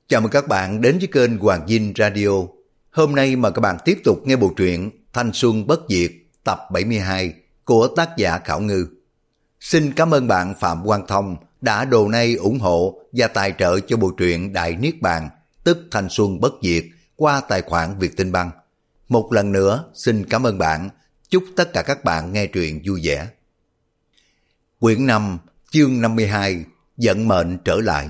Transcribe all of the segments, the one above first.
Chào mừng các bạn đến với kênh Hoàng Dinh Radio. Hôm nay mời các bạn tiếp tục nghe bộ truyện Thanh Xuân Bất Diệt tập 72 của tác giả Khảo Ngư. Xin cảm ơn bạn Phạm Quang Thông đã donate ủng hộ và tài trợ cho bộ truyện Đại Niết Bàn, tức Thanh Xuân Bất Diệt qua tài khoản Vietinbank. Một lần nữa xin cảm ơn bạn. Chúc tất cả các bạn nghe truyện vui vẻ. Quyển 5, chương 52, Vận mệnh trở lại.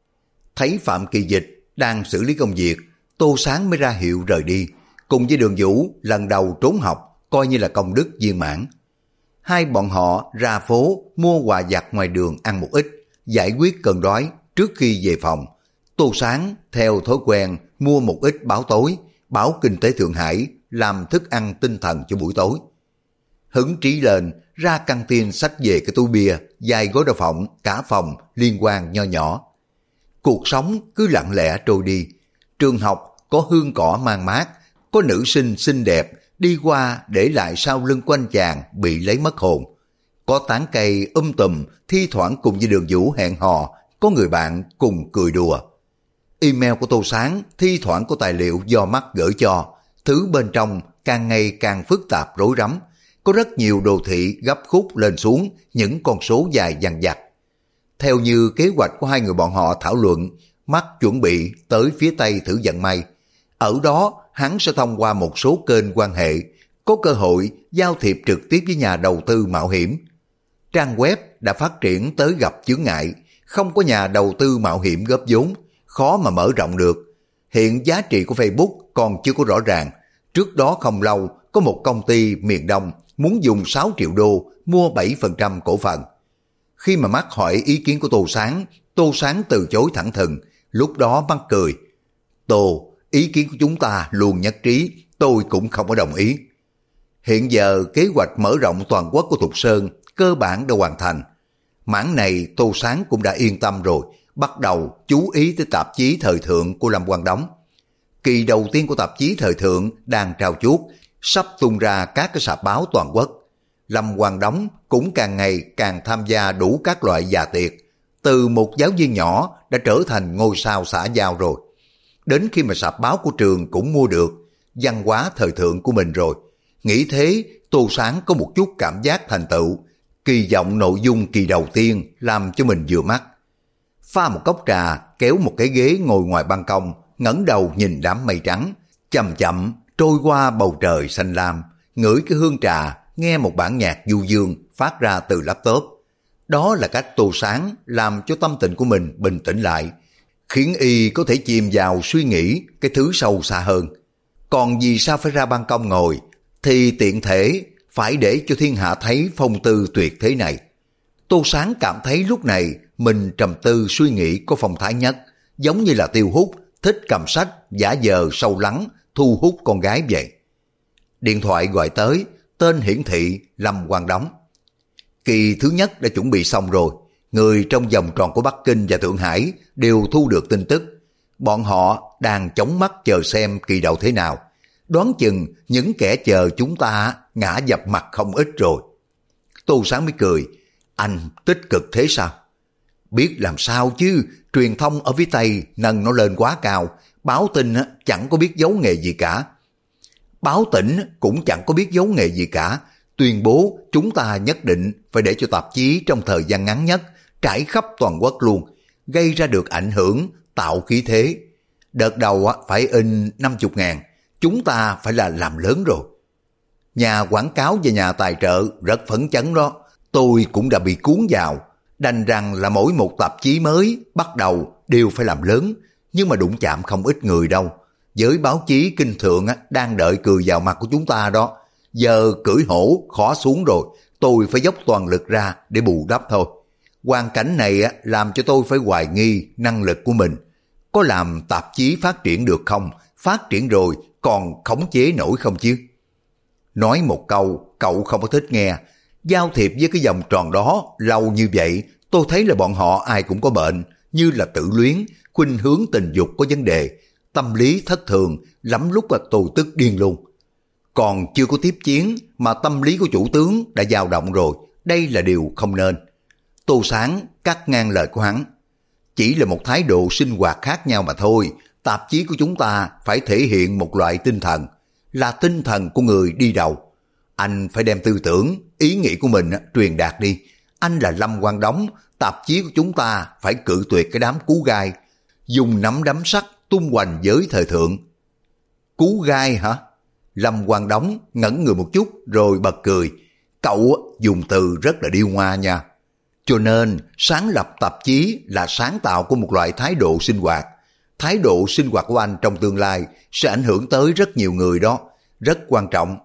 Thấy Phạm Kỳ Dịch đang xử lý công việc, Tô Sáng mới ra hiệu rời đi, cùng với Đường Vũ lần đầu trốn học, coi như là công đức viên mãn. Hai bọn họ ra phố mua quà vặt ngoài đường ăn một ít, giải quyết cơn đói trước khi về phòng. Tô Sáng theo thói quen mua một ít báo tối, báo Kinh tế Thượng Hải, làm thức ăn tinh thần cho buổi tối. Hứng trí lên, ra căng tin xách về cái túi bia, vài gói đậu phộng, cả phòng liên quan nho nhỏ. Cuộc sống cứ lặng lẽ trôi đi. Trường học có hương cỏ mang mát, có nữ sinh xinh đẹp đi qua để lại sau lưng của anh chàng bị lấy mất hồn. Có tán cây tùm, thi thoảng cùng với Đường Vũ hẹn hò, có người bạn cùng cười đùa. Email của Tô Sáng thi thoảng có tài liệu do mắt gửi cho, thứ bên trong càng ngày càng phức tạp rối rắm. Có rất nhiều đồ thị gấp khúc lên xuống những con số dài dằng dặc. Theo như kế hoạch của hai người bọn họ thảo luận, mắt chuẩn bị tới phía Tây thử vận may. Ở đó hắn sẽ thông qua một số kênh quan hệ, có cơ hội giao thiệp trực tiếp với nhà đầu tư mạo hiểm. Trang web đã phát triển tới gặp chướng ngại, không có nhà đầu tư mạo hiểm góp vốn, khó mà mở rộng được. Hiện giá trị của Facebook còn chưa có rõ ràng. Trước đó không lâu, có một công ty miền Đông muốn dùng 6 triệu đô mua 7% cổ phần. Khi mà mắt hỏi ý kiến của Tô Sáng từ chối thẳng thừng, lúc đó mắt cười. Tô, ý kiến của chúng ta luôn nhất trí, tôi cũng không có đồng ý. Hiện giờ kế hoạch mở rộng toàn quốc của Thục Sơn cơ bản đã hoàn thành. Mảng này Tô Sáng cũng đã yên tâm rồi, bắt đầu chú ý tới tạp chí thời thượng của Lâm Quang Đống. Kỳ đầu tiên của tạp chí thời thượng đang trao chuốt, sắp tung ra các cái sạp báo toàn quốc. Lâm Quang Đống cũng càng ngày càng tham gia đủ các loại dạ tiệc, từ một giáo viên nhỏ đã trở thành ngôi sao xã giao rồi. Đến khi mà sạp báo của trường cũng mua được văn hóa thời thượng của mình rồi. Nghĩ thế, Tô Sáng có một chút cảm giác thành tựu, kỳ vọng nội dung kỳ đầu tiên làm cho mình vừa mắt. Pha một cốc trà, kéo một cái ghế ngồi ngoài ban công, ngẩng đầu nhìn đám mây trắng, chậm chậm trôi qua bầu trời xanh lam, ngửi cái hương trà, nghe một bản nhạc du dương phát ra từ laptop. Đó là cách Tô Sáng làm cho tâm tình của mình bình tĩnh lại, khiến y có thể chìm vào suy nghĩ cái thứ sâu xa hơn. Còn vì sao phải ra ban công ngồi, thì tiện thể phải để cho thiên hạ thấy phong tư tuyệt thế này. Tô Sáng cảm thấy lúc này mình trầm tư suy nghĩ có phong thái nhất, giống như là Tiêu Hút thích cầm sách giả vờ sâu lắng thu hút con gái vậy. Điện thoại gọi tới, tên hiển thị Lâm Quang Đống. Kỳ thứ nhất đã chuẩn bị xong rồi, người trong vòng tròn của Bắc Kinh và Thượng Hải đều thu được tin tức. Bọn họ đang chống mắt chờ xem kỳ đầu thế nào. Đoán chừng những kẻ chờ chúng ta ngã dập mặt không ít rồi. Tô Sáng mới cười, anh tích cực thế sao? Biết làm sao chứ, truyền thông ở phía Tây nâng nó lên quá cao, báo tin chẳng có biết giấu nghề gì cả. Báo tỉnh cũng chẳng có biết giấu nghề gì cả, tuyên bố chúng ta nhất định phải để cho tạp chí trong thời gian ngắn nhất trải khắp toàn quốc luôn, gây ra được ảnh hưởng, tạo khí thế. Đợt đầu phải in 50.000, chúng ta phải là làm lớn rồi. Nhà quảng cáo và nhà tài trợ rất phấn chấn đó, tôi cũng đã bị cuốn vào, đành rằng là mỗi một tạp chí mới bắt đầu đều phải làm lớn, nhưng mà đụng chạm không ít người đâu. Giới báo chí kinh thượng đang đợi cười vào mặt của chúng ta đó. Giờ cưỡi hổ khó xuống rồi, tôi phải dốc toàn lực ra để bù đắp thôi. Hoàn cảnh này làm cho tôi phải hoài nghi năng lực của mình. Có làm tạp chí phát triển được không? Phát triển rồi còn khống chế nổi không chứ? Nói một câu, cậu không có thích nghe. Giao thiệp với cái vòng tròn đó lâu như vậy, tôi thấy là bọn họ ai cũng có bệnh, như là tự luyến, khuynh hướng tình dục có vấn đề, tâm lý thất thường, lắm lúc là tôi tức điên luôn. Còn chưa có tiếp chiến mà tâm lý của chủ tướng đã dao động rồi, đây là điều không nên. Tô Sáng cắt ngang lời của hắn. Chỉ là một thái độ sinh hoạt khác nhau mà thôi. Tạp chí của chúng ta phải thể hiện một loại tinh thần, là tinh thần của người đi đầu. Anh phải đem tư tưởng, ý nghĩ của mình truyền đạt đi. Anh là Lâm Quang Đống, tạp chí của chúng ta phải cự tuyệt cái đám cú gai, dùng nắm đấm sắt tung hoành giới thời thượng. Cú gai hả? Lâm Quang Đống ngẩn người một chút rồi bật cười. Cậu dùng từ rất là điêu ngoa nha. Cho nên sáng lập tạp chí là sáng tạo của một loại thái độ sinh hoạt. Thái độ sinh hoạt của anh trong tương lai sẽ ảnh hưởng tới rất nhiều người đó, rất quan trọng.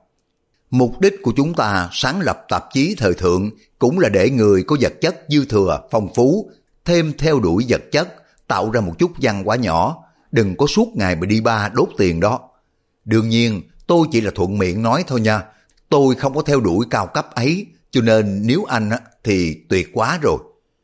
Mục đích của chúng ta sáng lập tạp chí thời thượng cũng là để người có vật chất dư thừa, phong phú, thêm theo đuổi vật chất, tạo ra một chút văn hóa nhỏ, đừng có suốt ngày mà đi ba đốt tiền đó. Đương nhiên, tôi chỉ là thuận miệng nói thôi nha, tôi không có theo đuổi cao cấp ấy, cho nên nếu anh thì tuyệt quá rồi.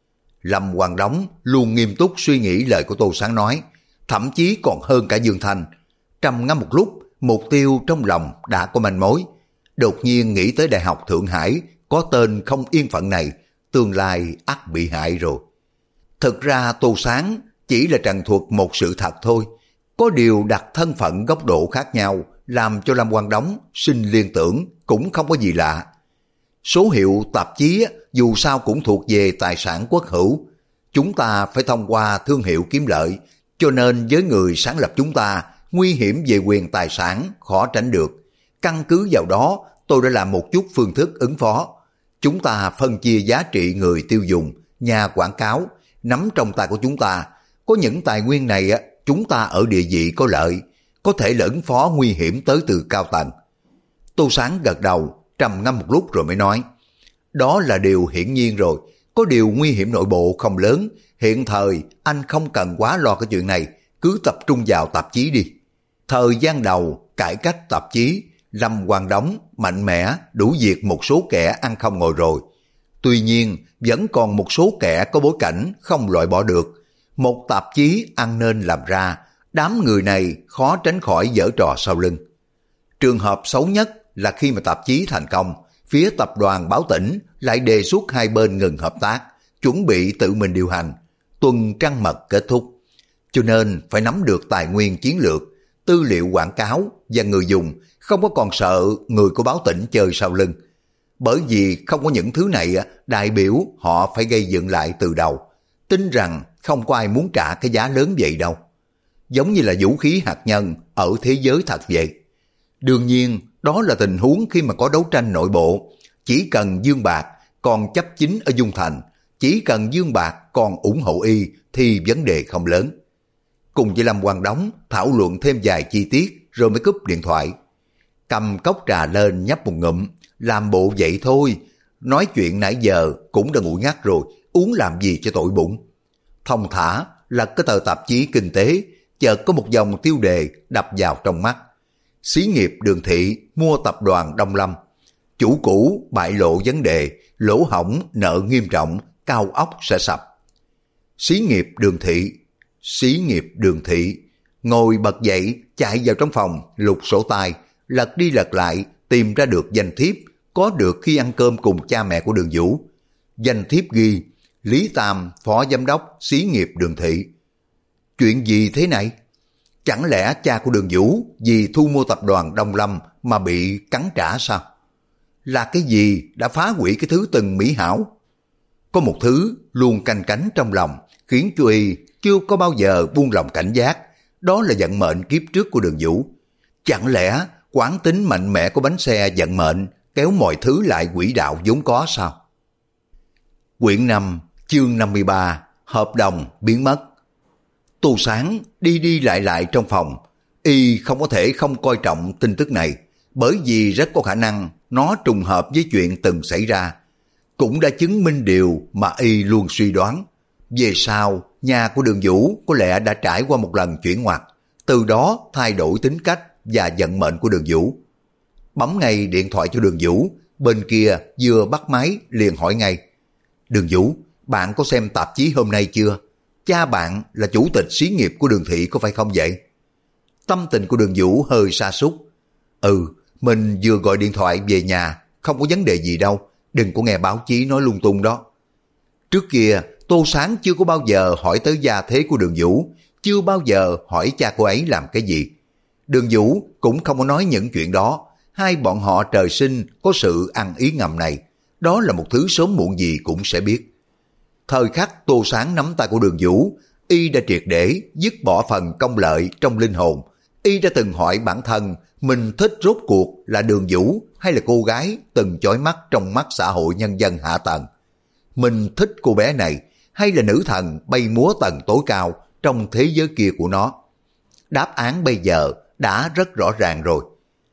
Lâm Quang Đống luôn nghiêm túc suy nghĩ lời của Tô Sáng nói, thậm chí còn hơn cả Dương Thanh. Trầm ngâm một lúc, mục tiêu trong lòng đã có manh mối. Đột nhiên nghĩ tới Đại học Thượng Hải có tên không yên phận này, tương lai ắt bị hại rồi. Thực ra Tô Sáng chỉ là trần thuật một sự thật thôi, có điều đặt thân phận góc độ khác nhau làm cho Lâm Quang Đống sinh liên tưởng cũng không có gì lạ. Số hiệu tạp chí dù sao cũng thuộc về tài sản quốc hữu, chúng ta phải thông qua thương hiệu kiếm lợi, cho nên với người sáng lập chúng ta, nguy hiểm về quyền tài sản khó tránh được. Căn cứ vào đó, tôi đã làm một chút phương thức ứng phó. Chúng ta phân chia giá trị người tiêu dùng, nhà quảng cáo, nắm trong tay của chúng ta. Có những tài nguyên này, chúng ta ở địa vị có lợi, có thể là ứng phó nguy hiểm tới từ cao tầng. Tô Sáng gật đầu, trầm ngâm một lúc rồi mới nói, đó là điều hiển nhiên rồi, có điều nguy hiểm nội bộ không lớn, hiện thời anh không cần quá lo cái chuyện này, cứ tập trung vào tạp chí đi. Thời gian đầu, cải cách tạp chí, Lâm Quang Đống mạnh mẽ đủ diệt một số kẻ ăn không ngồi rồi. Tuy nhiên, vẫn còn một số kẻ có bối cảnh không loại bỏ được. Một tạp chí ăn nên làm ra, đám người này khó tránh khỏi giở trò sau lưng. Trường hợp xấu nhất là khi mà tạp chí thành công, phía tập đoàn Báo Tỉnh lại đề xuất hai bên ngừng hợp tác, chuẩn bị tự mình điều hành, tuần trăng mật kết thúc. Cho nên phải nắm được tài nguyên chiến lược, tư liệu quảng cáo và người dùng, không có còn sợ người của Báo Tỉnh chơi sau lưng. Bởi vì không có những thứ này, đại biểu họ phải gây dựng lại từ đầu. Tin rằng không có ai muốn trả cái giá lớn vậy đâu. Giống như là vũ khí hạt nhân ở thế giới thật vậy. Đương nhiên, đó là tình huống khi mà có đấu tranh nội bộ. Chỉ cần Dương Bạc còn chấp chính ở Dung Thành, chỉ cần Dương Bạc còn ủng hộ y thì vấn đề không lớn. Cùng với Lâm Quang Đống thảo luận thêm vài chi tiết rồi mới cúp điện thoại. Cầm cốc trà lên nhấp một ngụm, làm bộ vậy thôi. Nói chuyện nãy giờ cũng đã nguội ngắt rồi, uống làm gì cho tội bụng. Thông thả lật cái tờ tạp chí kinh tế, chợt có một dòng tiêu đề đập vào trong mắt. Xí nghiệp Đường Thị mua tập đoàn Đông Lâm. Chủ cũ bại lộ vấn đề, lỗ hổng nợ nghiêm trọng, cao ốc sẽ sập. Xí nghiệp Đường Thị, xí nghiệp Đường Thị. Ngồi bật dậy, chạy vào trong phòng, lục sổ tay, lật đi lật lại, tìm ra được danh thiếp có được khi ăn cơm cùng cha mẹ của Đường Vũ. Danh thiếp ghi Lý Tam, phó giám đốc xí nghiệp Đường Thị. Chuyện gì thế này? Chẳng lẽ cha của Đường Vũ vì thu mua tập đoàn Đông Lâm mà bị cắn trả sao? Là cái gì đã phá hủy cái thứ từng mỹ hảo? Có một thứ luôn canh cánh trong lòng, khiến cho y chưa có bao giờ buông lòng cảnh giác, đó là vận mệnh kiếp trước của Đường Vũ. Chẳng lẽ quán tính mạnh mẽ của bánh xe vận mệnh kéo mọi thứ lại quỹ đạo vốn có sao? Quyển 5, chương 53, hợp đồng biến mất. Tô Sáng đi đi lại trong phòng, y không có thể không coi trọng tin tức này, bởi vì rất có khả năng nó trùng hợp với chuyện từng xảy ra. Cũng đã chứng minh điều mà y luôn suy đoán. Về sau, nhà của Đường Vũ có lẽ đã trải qua một lần chuyển ngoặt, từ đó thay đổi tính cách và vận mệnh của Đường Vũ. Bấm ngay điện thoại cho Đường Vũ, bên kia vừa bắt máy liền hỏi ngay. Đường Vũ, bạn có xem tạp chí hôm nay chưa? Cha bạn là chủ tịch xí nghiệp của Đường Thị có phải không vậy? Tâm tình của Đường Vũ hơi sa sút. Mình vừa gọi điện thoại về nhà, không có vấn đề gì đâu, đừng có nghe báo chí nói lung tung đó. Trước kia Tô Sáng chưa có bao giờ hỏi tới gia thế của Đường Vũ, chưa bao giờ hỏi cha cô ấy làm cái gì. Đường Vũ cũng không có nói những chuyện đó, hai bọn họ trời sinh có sự ăn ý ngầm này, đó là một thứ sớm muộn gì cũng sẽ biết. Thời khắc Tô Sáng nắm tay của Đường Vũ, y đã triệt để dứt bỏ phần công lợi trong linh hồn. Y đã từng hỏi bản thân mình thích rốt cuộc là Đường Vũ hay là cô gái từng chói mắt trong mắt xã hội nhân dân hạ tầng. Mình thích cô bé này hay là nữ thần bay múa tầng tối cao trong thế giới kia của nó. Đáp án bây giờ đã rất rõ ràng rồi.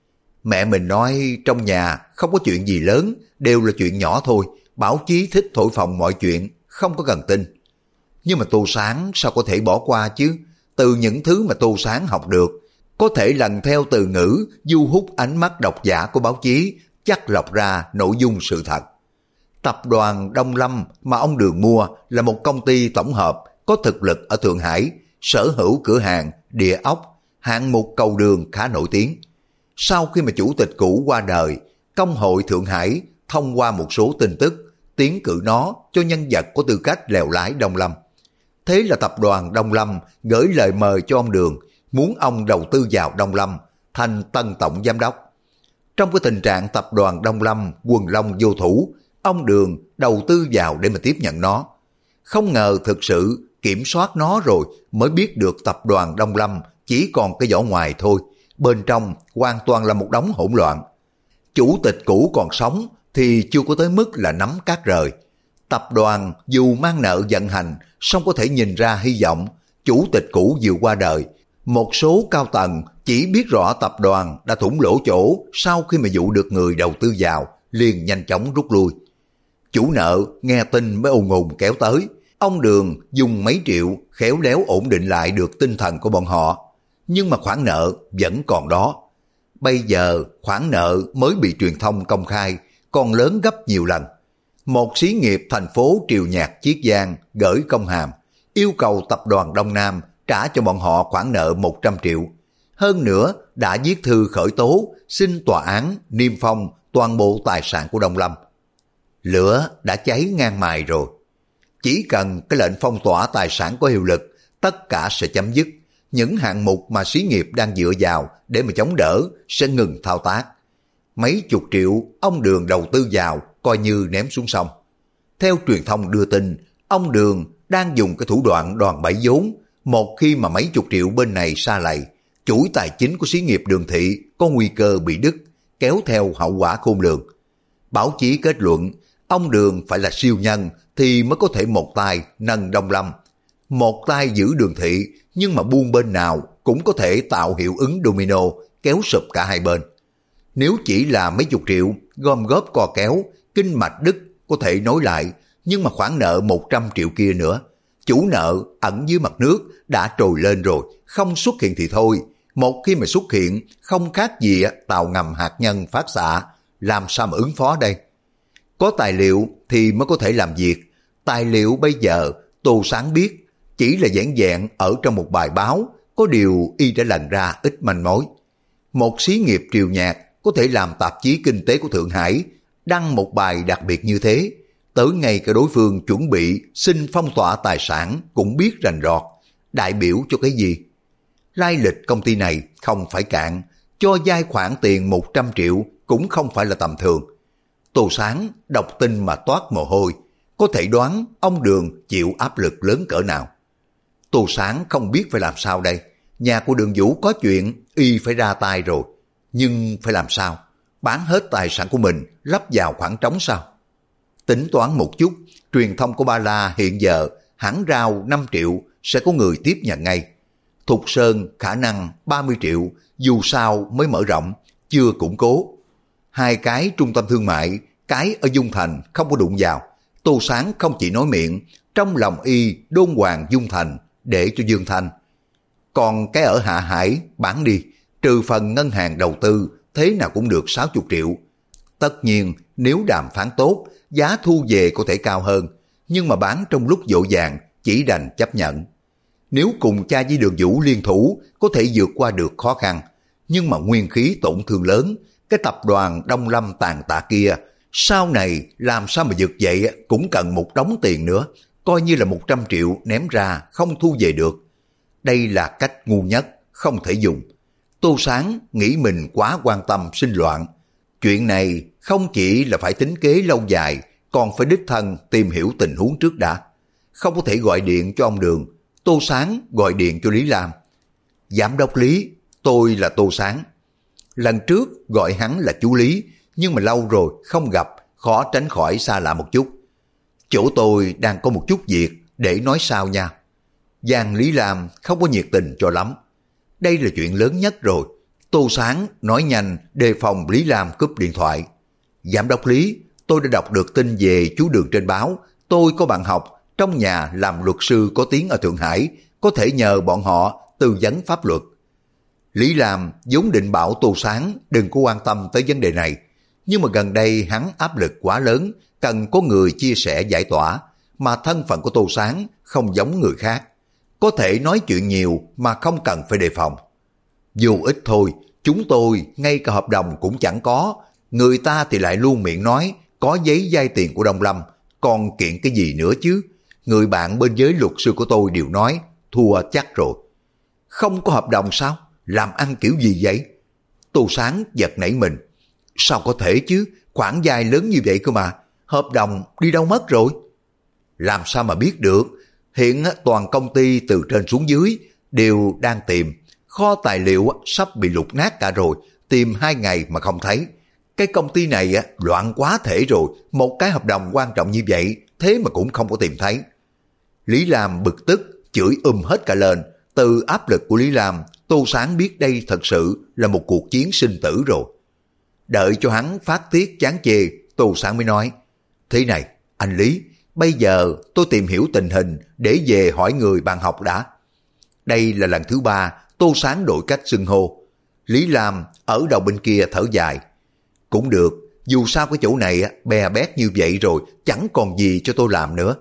Mẹ mình nói trong nhà không có chuyện gì lớn, đều là chuyện nhỏ thôi, báo chí thích thổi phồng mọi chuyện, không có cần tin. Nhưng mà Tô Sáng sao có thể bỏ qua chứ? Từ những thứ mà Tô Sáng học được, có thể lần theo từ ngữ du hút ánh mắt độc giả của báo chí, chắc lọc ra nội dung sự thật. Tập đoàn Đông Lâm mà ông Đường mua là một công ty tổng hợp có thực lực ở Thượng Hải, sở hữu cửa hàng, địa ốc, hạng mục cầu đường khá nổi tiếng. Sau khi mà chủ tịch cũ qua đời, Công hội Thượng Hải thông qua một số tin tức tiến cử nó cho nhân vật có tư cách lèo lái Đông Lâm. Thế là tập đoàn Đông Lâm gửi lời mời cho ông Đường, muốn ông đầu tư vào Đông Lâm thành tân tổng giám đốc. Trong cái tình trạng tập đoàn Đông Lâm quần long vô thủ, ông Đường đầu tư vào để mà tiếp nhận nó. Không ngờ thực sự kiểm soát nó rồi mới biết được tập đoàn Đông Lâm chỉ còn cái vỏ ngoài thôi, bên trong hoàn toàn là một đống hỗn loạn. Chủ tịch cũ còn sống thì chưa có tới mức là nắm cát rời. Tập đoàn dù mang nợ vận hành, song có thể nhìn ra hy vọng. Chủ tịch cũ vừa qua đời, một số cao tầng chỉ biết rõ tập đoàn đã thủng lỗ chỗ sau khi mà dụ được người đầu tư vào, liền nhanh chóng rút lui. Chủ nợ nghe tin mới ùn ùn kéo tới. Ông Đường dùng mấy triệu khéo léo ổn định lại được tinh thần của bọn họ. Nhưng mà khoản nợ vẫn còn đó. Bây giờ khoản nợ mới bị truyền thông công khai, còn lớn gấp nhiều lần. Một xí nghiệp thành phố Triều Nhạc Chiết Giang gửi công hàm, yêu cầu tập đoàn Đông Nam trả cho bọn họ khoản nợ 100 triệu. Hơn nữa đã viết thư khởi tố, xin tòa án niêm phong toàn bộ tài sản của Đông Lâm. Lửa đã cháy ngang mài rồi. Chỉ cần cái lệnh phong tỏa tài sản có hiệu lực, tất cả sẽ chấm dứt. Những hạng mục mà xí nghiệp đang dựa vào để mà chống đỡ sẽ ngừng thao tác. Mấy chục triệu ông Đường đầu tư vào coi như ném xuống sông. Theo truyền thông đưa tin, ông Đường đang dùng cái thủ đoạn đòn bẩy vốn. Một khi mà mấy chục triệu bên này sa lầy, chuỗi tài chính của xí nghiệp Đường thị có nguy cơ bị đứt, kéo theo hậu quả khôn lường. Báo chí kết luận, ông Đường phải là siêu nhân thì mới có thể một tay nâng Đông Lâm, một tay giữ Đường thị, nhưng mà buông bên nào cũng có thể tạo hiệu ứng domino, kéo sụp cả hai bên. Nếu chỉ là mấy chục triệu, gom góp co kéo, kinh mạch đứt có thể nối lại, nhưng mà khoản nợ 100 triệu kia nữa, chủ nợ ẩn dưới mặt nước đã trồi lên rồi, không xuất hiện thì thôi. Một khi mà xuất hiện, không khác gì tàu ngầm hạt nhân phát xạ, làm sao mà ứng phó đây? Có tài liệu thì mới có thể làm việc. Tài liệu bây giờ Tô Sáng biết chỉ là vẻn vẹn ở trong một bài báo, có điều y đã lần ra ít manh mối. Một xí nghiệp Triều Nhạc có thể làm tạp chí kinh tế của Thượng Hải đăng một bài đặc biệt như thế, tới ngay cả đối phương chuẩn bị xin phong tỏa tài sản cũng biết rành rọt, đại biểu cho cái gì? Lai lịch công ty này không phải cạn, cho vay khoản tiền 100 triệu cũng không phải là tầm thường. Tô Sáng đọc tin mà toát mồ hôi, có thể đoán ông Đường chịu áp lực lớn cỡ nào. Tô Sáng không biết phải làm sao đây. Nhà của Đường Vũ có chuyện, y phải ra tay rồi. Nhưng phải làm sao? Bán hết tài sản của mình, lắp vào khoảng trống sao? Tính toán một chút, truyền thông của Ba La hiện giờ hẳn rao 5 triệu sẽ có người tiếp nhận ngay. Thục Sơn khả năng 30 triệu, dù sao mới mở rộng, chưa củng cố. Hai cái trung tâm thương mại, cái ở Dung Thành không có đụng vào. Tô Sáng không chỉ nói miệng, trong lòng y đôn hoàng Dung Thành để cho Dương Thanh. Còn cái ở Hạ Hải bán đi, trừ phần ngân hàng đầu tư, thế nào cũng được 60 triệu. Tất nhiên nếu đàm phán tốt, giá thu về có thể cao hơn, nhưng mà bán trong lúc vội vàng chỉ đành chấp nhận. Nếu cùng cha với Đường Vũ liên thủ có thể vượt qua được khó khăn, nhưng mà nguyên khí tổn thương lớn, cái tập đoàn Đông Lâm tàn tạ kia sau này làm sao mà vực dậy cũng cần một đống tiền nữa, coi như là 100 triệu ném ra không thu về được. Đây là cách ngu nhất, không thể dùng. Tô Sáng nghĩ mình quá quan tâm sinh loạn. Chuyện này không chỉ là phải tính kế lâu dài, còn phải đích thân tìm hiểu tình huống trước đã. Không có thể gọi điện cho ông Đường. Tô Sáng gọi điện cho Lý Lam. Giám đốc Lý, tôi là Tô Sáng. Lần trước gọi hắn là chú Lý, nhưng mà lâu rồi không gặp, khó tránh khỏi xa lạ một chút. Chỗ tôi đang có một chút việc, để nói sau nha. Giang Lý Lam không có nhiệt tình cho lắm. Đây là chuyện lớn nhất rồi. Tô Sáng nói nhanh đề phòng Lý Lam cúp điện thoại. Giám đốc Lý, tôi đã đọc được tin về chú Đường trên báo. Tôi có bạn học trong nhà làm luật sư có tiếng ở Thượng Hải, có thể nhờ bọn họ tư vấn pháp luật. Lý Lam vốn định bảo Tô Sáng đừng có quan tâm tới vấn đề này, nhưng mà gần đây hắn áp lực quá lớn, cần có người chia sẻ giải tỏa, mà thân phận của Tô Sáng không giống người khác. Có thể nói chuyện nhiều mà không cần phải đề phòng. Dù ít thôi, chúng tôi ngay cả hợp đồng cũng chẳng có, người ta thì lại luôn miệng nói có giấy vay tiền của Đông Lâm, còn kiện cái gì nữa chứ. Người bạn bên giới luật sư của tôi đều nói thua chắc rồi. Không có hợp đồng sao? Làm ăn kiểu gì vậy? Tô Sáng giật nảy mình. Sao có thể chứ? Khoản vay lớn như vậy cơ mà. Hợp đồng đi đâu mất rồi? Làm sao mà biết được? Hiện toàn công ty từ trên xuống dưới đều đang tìm. Kho tài liệu sắp bị lục nát cả rồi. Tìm 2 ngày mà không thấy. Cái công ty này loạn quá thể rồi. Một cái hợp đồng quan trọng như vậy, thế mà cũng không có tìm thấy. Lý Lam bực tức, chửi hết cả lên. Từ áp lực của Lý Lam, Tô Sáng biết đây thật sự là một cuộc chiến sinh tử rồi. Đợi cho hắn phát tiết chán chê, Tô Sáng mới nói, thế này, anh Lý, bây giờ tôi tìm hiểu tình hình để về hỏi người bạn học đã. Đây là lần thứ 3 Tô Sáng đổi cách xưng hô. Lý Lam ở đầu bên kia thở dài. Cũng được, dù sao cái chỗ này bè bét như vậy rồi, chẳng còn gì cho tôi làm nữa.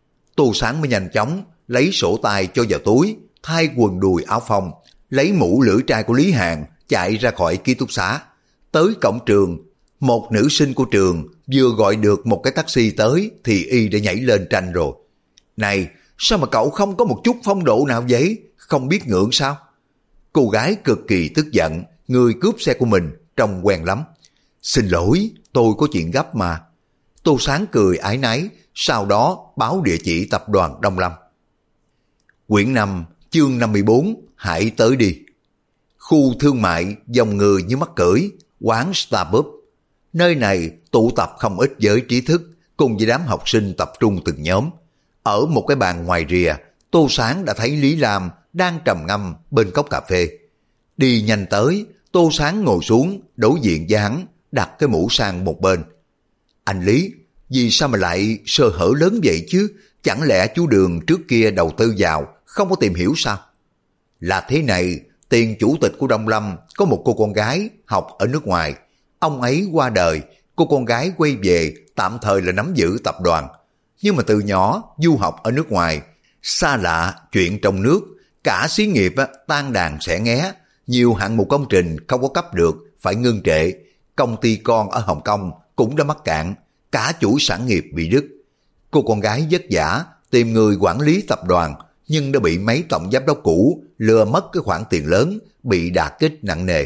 Tô Sáng mới nhanh chóng lấy sổ tay cho vào túi, thay quần đùi áo phông, lấy mũ lưỡi trai của Lý Hàn, chạy ra khỏi ký túc xá. Tới cổng trường, một nữ sinh của trường vừa gọi được một cái taxi tới thì y đã nhảy lên tranh rồi. Này, sao mà cậu không có một chút phong độ nào vậy? Không biết ngượng sao? Cô gái cực kỳ tức giận, người cướp xe của mình trông quen lắm. Xin lỗi, tôi có chuyện gấp mà. Tô Sáng cười ái náy, sau đó báo địa chỉ tập đoàn Đông Lâm. Quyển 5, chương 54, hãy tới đi. Khu thương mại dòng người như mắc cưỡi, quán Starbucks. Nơi này tụ tập không ít giới trí thức cùng với đám học sinh tập trung từng nhóm. Ở một cái bàn ngoài rìa, Tô Sáng đã thấy Lý Lam đang trầm ngâm bên cốc cà phê. Đi nhanh tới, Tô Sáng ngồi xuống đối diện với hắn, đặt cái mũ sang một bên. Anh Lý, vì sao mà lại sơ hở lớn vậy chứ? Chẳng lẽ chú Đường trước kia đầu tư vào không có tìm hiểu sao? Là thế này, tiền chủ tịch của Đông Lâm có một cô con gái học ở nước ngoài. Ông ấy qua đời, cô con gái quay về tạm thời là nắm giữ tập đoàn. Nhưng mà từ nhỏ du học ở nước ngoài, xa lạ chuyện trong nước, cả xí nghiệp tan đàn xẻ nghé, nhiều hạng mục công trình không có cấp được, phải ngưng trệ. Công ty con ở Hồng Kông cũng đã mắc cạn, cả chuỗi sản nghiệp bị đứt. Cô con gái vất vả tìm người quản lý tập đoàn, nhưng đã bị mấy tổng giám đốc cũ lừa mất cái khoản tiền lớn, bị đả kích nặng nề.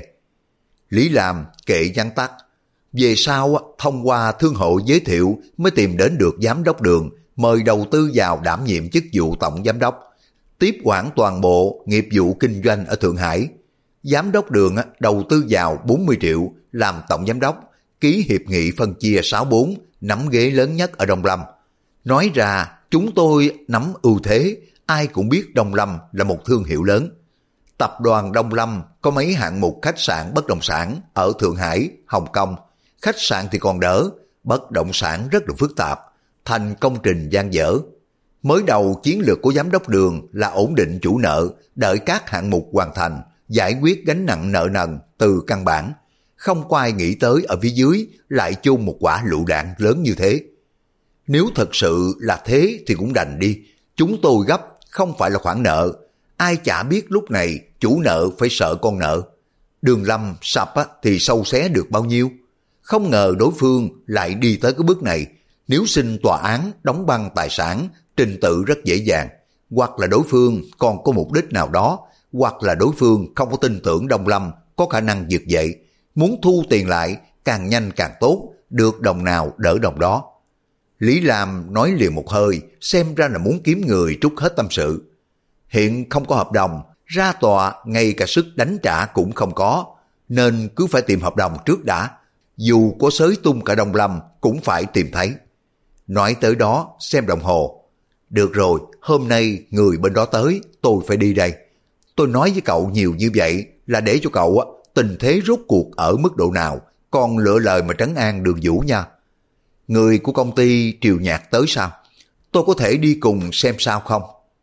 Lý Lam kệ vắn tắt. Về sau thông qua thương hộ giới thiệu mới tìm đến được giám đốc Đường, mời đầu tư vào đảm nhiệm chức vụ tổng giám đốc, tiếp quản toàn bộ nghiệp vụ kinh doanh ở Thượng Hải. Giám đốc Đường đầu tư vào 40 triệu làm tổng giám đốc, ký hiệp nghị phân chia 6-4, nắm ghế lớn nhất ở Đông Lâm. Nói ra chúng tôi nắm ưu thế, ai cũng biết Đông Lâm là một thương hiệu lớn. Tập đoàn Đông Lâm có mấy hạng mục khách sạn bất động sản ở Thượng Hải, Hồng Kông. Khách sạn thì còn đỡ, bất động sản rất là phức tạp, thành công trình dang dở. Mới đầu chiến lược của giám đốc Đường là ổn định chủ nợ, đợi các hạng mục hoàn thành, giải quyết gánh nặng nợ nần từ căn bản. Không có ai nghĩ tới ở phía dưới lại chôn một quả lựu đạn lớn như thế. Nếu thật sự là thế thì cũng đành đi, chúng tôi gấp không phải là khoản nợ. Ai chả biết lúc này chủ nợ phải sợ con nợ. Đường Lâm sập thì sâu xé được bao nhiêu. Không ngờ đối phương lại đi tới cái bước này. Nếu xin tòa án đóng băng tài sản trình tự rất dễ dàng, hoặc là đối phương còn có mục đích nào đó, hoặc là đối phương không có tin tưởng Đông Lâm có khả năng vực dậy, muốn thu tiền lại càng nhanh càng tốt, được đồng nào đỡ đồng đó. Lý Lam nói liền một hơi, xem ra là muốn kiếm người trút hết tâm sự. Hiện không có hợp đồng, ra tòa ngay cả sức đánh trả cũng không có, nên cứ phải tìm hợp đồng trước đã, dù có xới tung cả Đông Lâm cũng phải tìm thấy. Nói tới đó xem đồng hồ. Được rồi, hôm nay người bên đó tới, tôi phải đi đây. Tôi nói với cậu nhiều như vậy là để cho cậu tình thế rốt cuộc ở mức độ nào, còn lựa lời mà trấn an Đường Vũ nha. Người của công ty Triều Nhạc tới sao? Tôi có thể đi cùng xem sao không?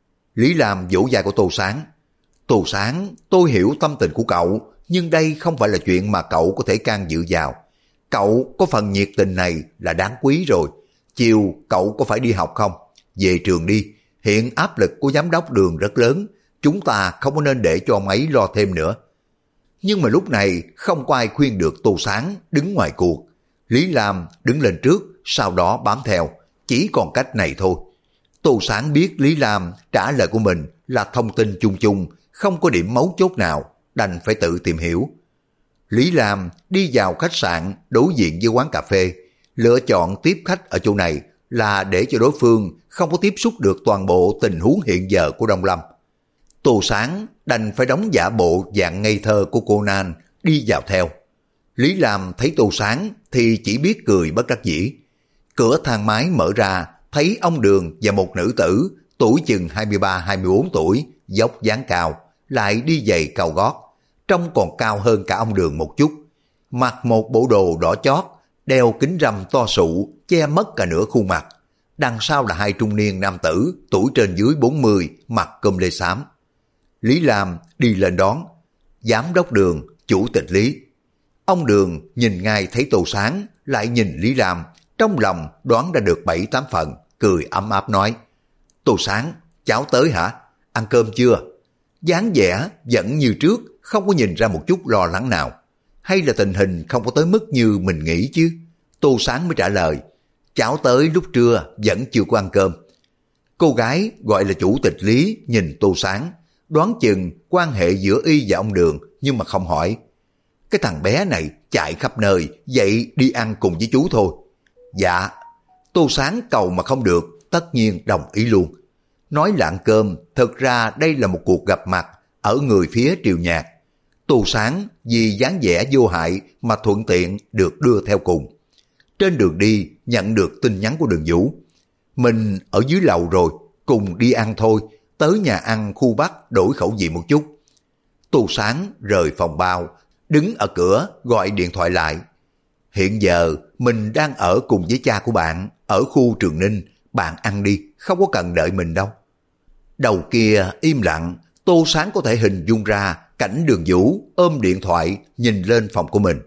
Lý Lam vỗ vai của Tô Sáng. Tô Sáng, tôi hiểu tâm tình của cậu, nhưng đây không phải là chuyện mà cậu có thể can dự vào. Cậu có phần nhiệt tình này là đáng quý rồi. Chiều cậu có phải đi học không? Về trường đi, hiện áp lực của giám đốc Đường rất lớn, chúng ta không có nên để cho ông ấy lo thêm nữa. Nhưng mà lúc này không có ai khuyên được Tô Sáng đứng ngoài cuộc. Lý Lam đứng lên trước, sau đó bám theo, chỉ còn cách này thôi. Tô Sáng biết Lý Lam trả lời của mình là thông tin chung chung, không có điểm mấu chốt nào, đành phải tự tìm hiểu. Lý Lam đi vào khách sạn đối diện với quán cà phê, lựa chọn tiếp khách ở chỗ này là để cho đối phương không có tiếp xúc được toàn bộ tình huống hiện giờ của Đông Lâm. Tô Sáng đành phải đóng giả bộ dạng ngây thơ của cô Nan đi vào theo. Lý Lam thấy Tô Sáng thì chỉ biết cười bất đắc dĩ. Cửa thang máy mở ra, thấy ông Đường và một nữ tử tuổi chừng 23-24 tuổi, dốc dáng cao, lại đi giày cao gót, trông còn cao hơn cả ông Đường một chút. Mặc một bộ đồ đỏ chót, đeo kính râm to sụ, che mất cả nửa khuôn mặt. Đằng sau là hai trung niên nam tử, tuổi trên dưới 40, mặc com lê xám. Lý Lam đi lên đón. Giám đốc Đường, chủ tịch Lý. Ông Đường nhìn ngay thấy Tô Sáng, lại nhìn Lý Lam, trong lòng đoán ra được 7-8 phần, cười ấm áp nói: Tô Sáng, cháu tới hả? Ăn cơm chưa? Dáng vẻ vẫn như trước, không có nhìn ra một chút lo lắng nào. Hay là tình hình không có tới mức như mình nghĩ chứ? Tô Sáng mới trả lời: cháu tới lúc trưa vẫn chưa có ăn cơm. Cô gái gọi là chủ tịch Lý nhìn Tô Sáng, đoán chừng quan hệ giữa y và ông Đường, nhưng mà không hỏi. Cái thằng bé này chạy khắp nơi, vậy đi ăn cùng với chú thôi. Dạ. Tô Sáng cầu mà không được, tất nhiên đồng ý luôn. Nói là ăn cơm, thực ra đây là một cuộc gặp mặt ở người phía Triều Nhạc. Tô Sáng vì dáng vẻ vô hại mà thuận tiện được đưa theo cùng. Trên đường đi nhận được tin nhắn của Đường Vũ. Mình ở dưới lầu rồi, cùng đi ăn thôi, tới nhà ăn khu Bắc đổi khẩu vị một chút. Tô Sáng rời phòng bao, đứng ở cửa gọi điện thoại lại. Hiện giờ mình đang ở cùng với cha của bạn ở khu Trường Ninh, bạn ăn đi, không có cần đợi mình đâu. Đầu kia im lặng, Tô Sáng có thể hình dung ra cảnh Đường Vũ ôm điện thoại nhìn lên phòng của mình.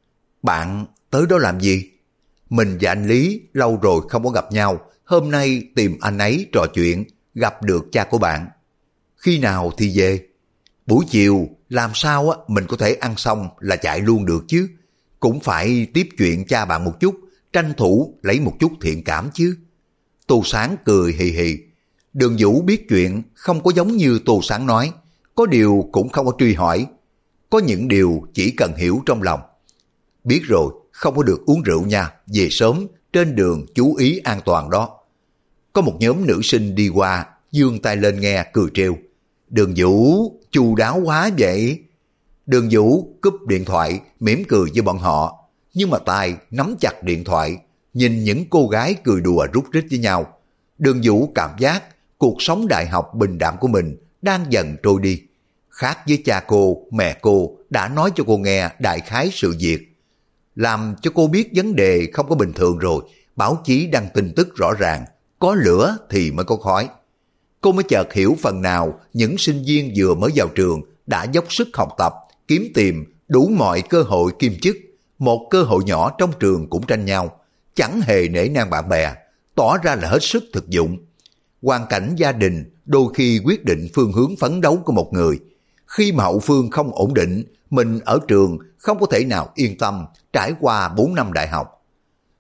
Bạn tới đó làm gì? Mình và anh Lý lâu rồi không có gặp nhau, hôm nay tìm anh ấy trò chuyện, gặp được cha của bạn. Khi nào thì về? Buổi chiều làm sao mình có thể ăn xong là chạy luôn được chứ? Cũng phải tiếp chuyện cha bạn một chút, tranh thủ lấy một chút thiện cảm chứ. Tô Sáng cười hì hì. Đường Vũ biết chuyện không có giống như Tô Sáng nói, có điều cũng không có truy hỏi. Có những điều chỉ cần hiểu trong lòng. Biết rồi, không có được uống rượu nha, về sớm, trên đường chú ý an toàn đó. Có một nhóm nữ sinh đi qua, giương tay lên nghe cười trêu. Đường Vũ, chu đáo quá vậy. Đường Vũ cúp điện thoại, mỉm cười với bọn họ, nhưng mà tay nắm chặt điện thoại, nhìn những cô gái cười đùa rút rít với nhau. Đường Vũ cảm giác cuộc sống đại học bình đạm của mình đang dần trôi đi. Khác với cha cô, mẹ cô đã nói cho cô nghe đại khái sự việc, làm cho cô biết vấn đề không có bình thường rồi. Báo chí đăng tin tức rõ ràng, có lửa thì mới có khói. Cô mới chợt hiểu phần nào những sinh viên vừa mới vào trường đã dốc sức học tập, kiếm tìm đủ mọi cơ hội kiêm chức. Một cơ hội nhỏ trong trường cũng tranh nhau, chẳng hề nể nang bạn bè, tỏ ra là hết sức thực dụng. Hoàn cảnh gia đình đôi khi quyết định phương hướng phấn đấu của một người. Khi mà hậu phương không ổn định, mình ở trường không có thể nào yên tâm trải qua 4 năm đại học.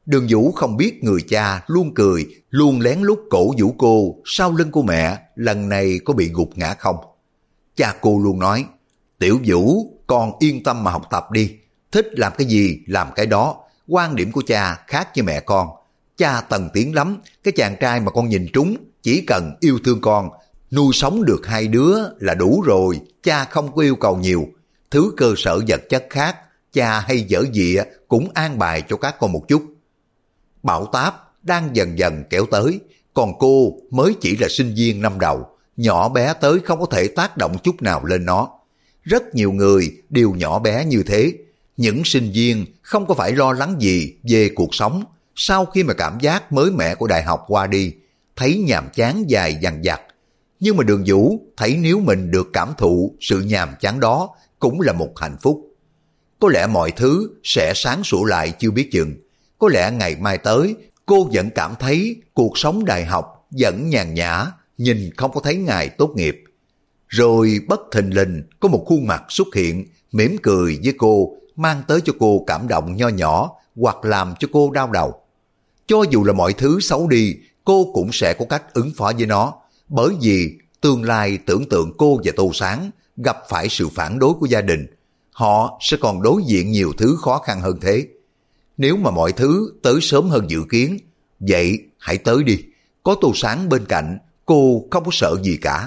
Đường Vũ không biết người cha luôn cười, luôn lén lút cổ vũ cô sau lưng của mẹ lần này có bị gục ngã không. Cha cô luôn nói, Tiểu Vũ, con yên tâm mà học tập đi, thích làm cái gì làm cái đó, quan điểm của cha khác với mẹ con. Cha tần tiến lắm, cái chàng trai mà con nhìn trúng, chỉ cần yêu thương con, nuôi sống được hai đứa là đủ rồi, cha không có yêu cầu nhiều. Thứ cơ sở vật chất khác, cha hay dở gì cũng an bài cho các con một chút. Bão táp đang dần dần kéo tới, còn cô mới chỉ là sinh viên năm đầu, nhỏ bé tới không có thể tác động chút nào lên nó. Rất nhiều người đều nhỏ bé như thế. Những sinh viên không có phải lo lắng gì về cuộc sống. Sau khi mà cảm giác mới mẻ của đại học qua đi, thấy nhàm chán dài dằng dặc. Nhưng mà Đường Vũ thấy nếu mình được cảm thụ sự nhàm chán đó cũng là một hạnh phúc. Có lẽ mọi thứ sẽ sáng sủa lại chưa biết chừng. Có lẽ ngày mai tới cô vẫn cảm thấy cuộc sống đại học vẫn nhàn nhã, nhìn không có thấy ngày tốt nghiệp. Rồi bất thình lình có một khuôn mặt xuất hiện, mỉm cười với cô, mang tới cho cô cảm động nho nhỏ hoặc làm cho cô đau đầu. Cho dù là mọi thứ xấu đi, cô cũng sẽ có cách ứng phó với nó, bởi vì tương lai tưởng tượng cô và Tô Sáng gặp phải sự phản đối của gia đình, họ sẽ còn đối diện nhiều thứ khó khăn hơn thế. Nếu mà mọi thứ tới sớm hơn dự kiến, vậy hãy tới đi, có Tô Sáng bên cạnh, cô không có sợ gì cả.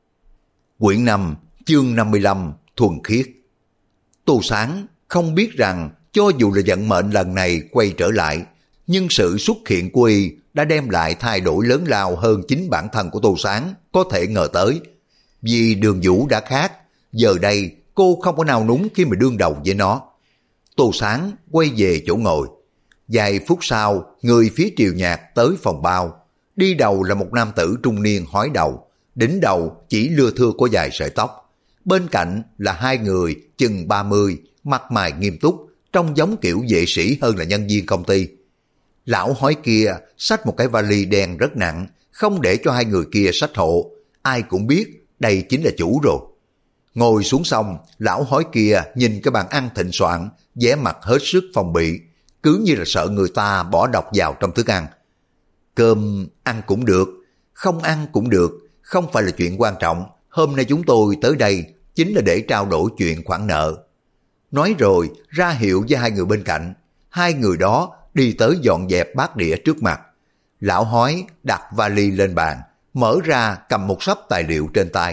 Quyển 5, chương 55, Thuần Khiết. Tô Sáng không biết rằng cho dù là vận mệnh lần này quay trở lại, nhưng sự xuất hiện của y đã đem lại thay đổi lớn lao hơn chính bản thân của Tô Sáng có thể ngờ tới. Vì Đường Vũ đã khác, giờ đây cô không có nào núng khi mà đương đầu với nó. Tô Sáng quay về chỗ ngồi. Vài phút sau, người phía Triều Nhạc tới phòng bao. Đi đầu là một nam tử trung niên hói đầu, đỉnh đầu chỉ lưa thưa có vài sợi tóc. Bên cạnh là hai người chừng 30, mặt mày nghiêm túc, trông giống kiểu vệ sĩ hơn là nhân viên công ty. Lão hói kia xách một cái vali đen rất nặng, không để cho hai người kia xách hộ. Ai cũng biết đây chính là chủ rồi. Ngồi xuống xong, lão hói kia nhìn cái bàn ăn thịnh soạn, vẻ mặt hết sức phòng bị, cứ như là sợ người ta bỏ độc vào trong thức ăn. Cơm ăn cũng được, không ăn cũng được, không phải là chuyện quan trọng. Hôm nay chúng tôi tới đây chính là để trao đổi chuyện khoản nợ. Nói rồi ra hiệu với hai người bên cạnh. Hai người đó đi tới dọn dẹp bát đĩa trước mặt. Lão hói đặt vali lên bàn, mở ra cầm một xấp tài liệu trên tay.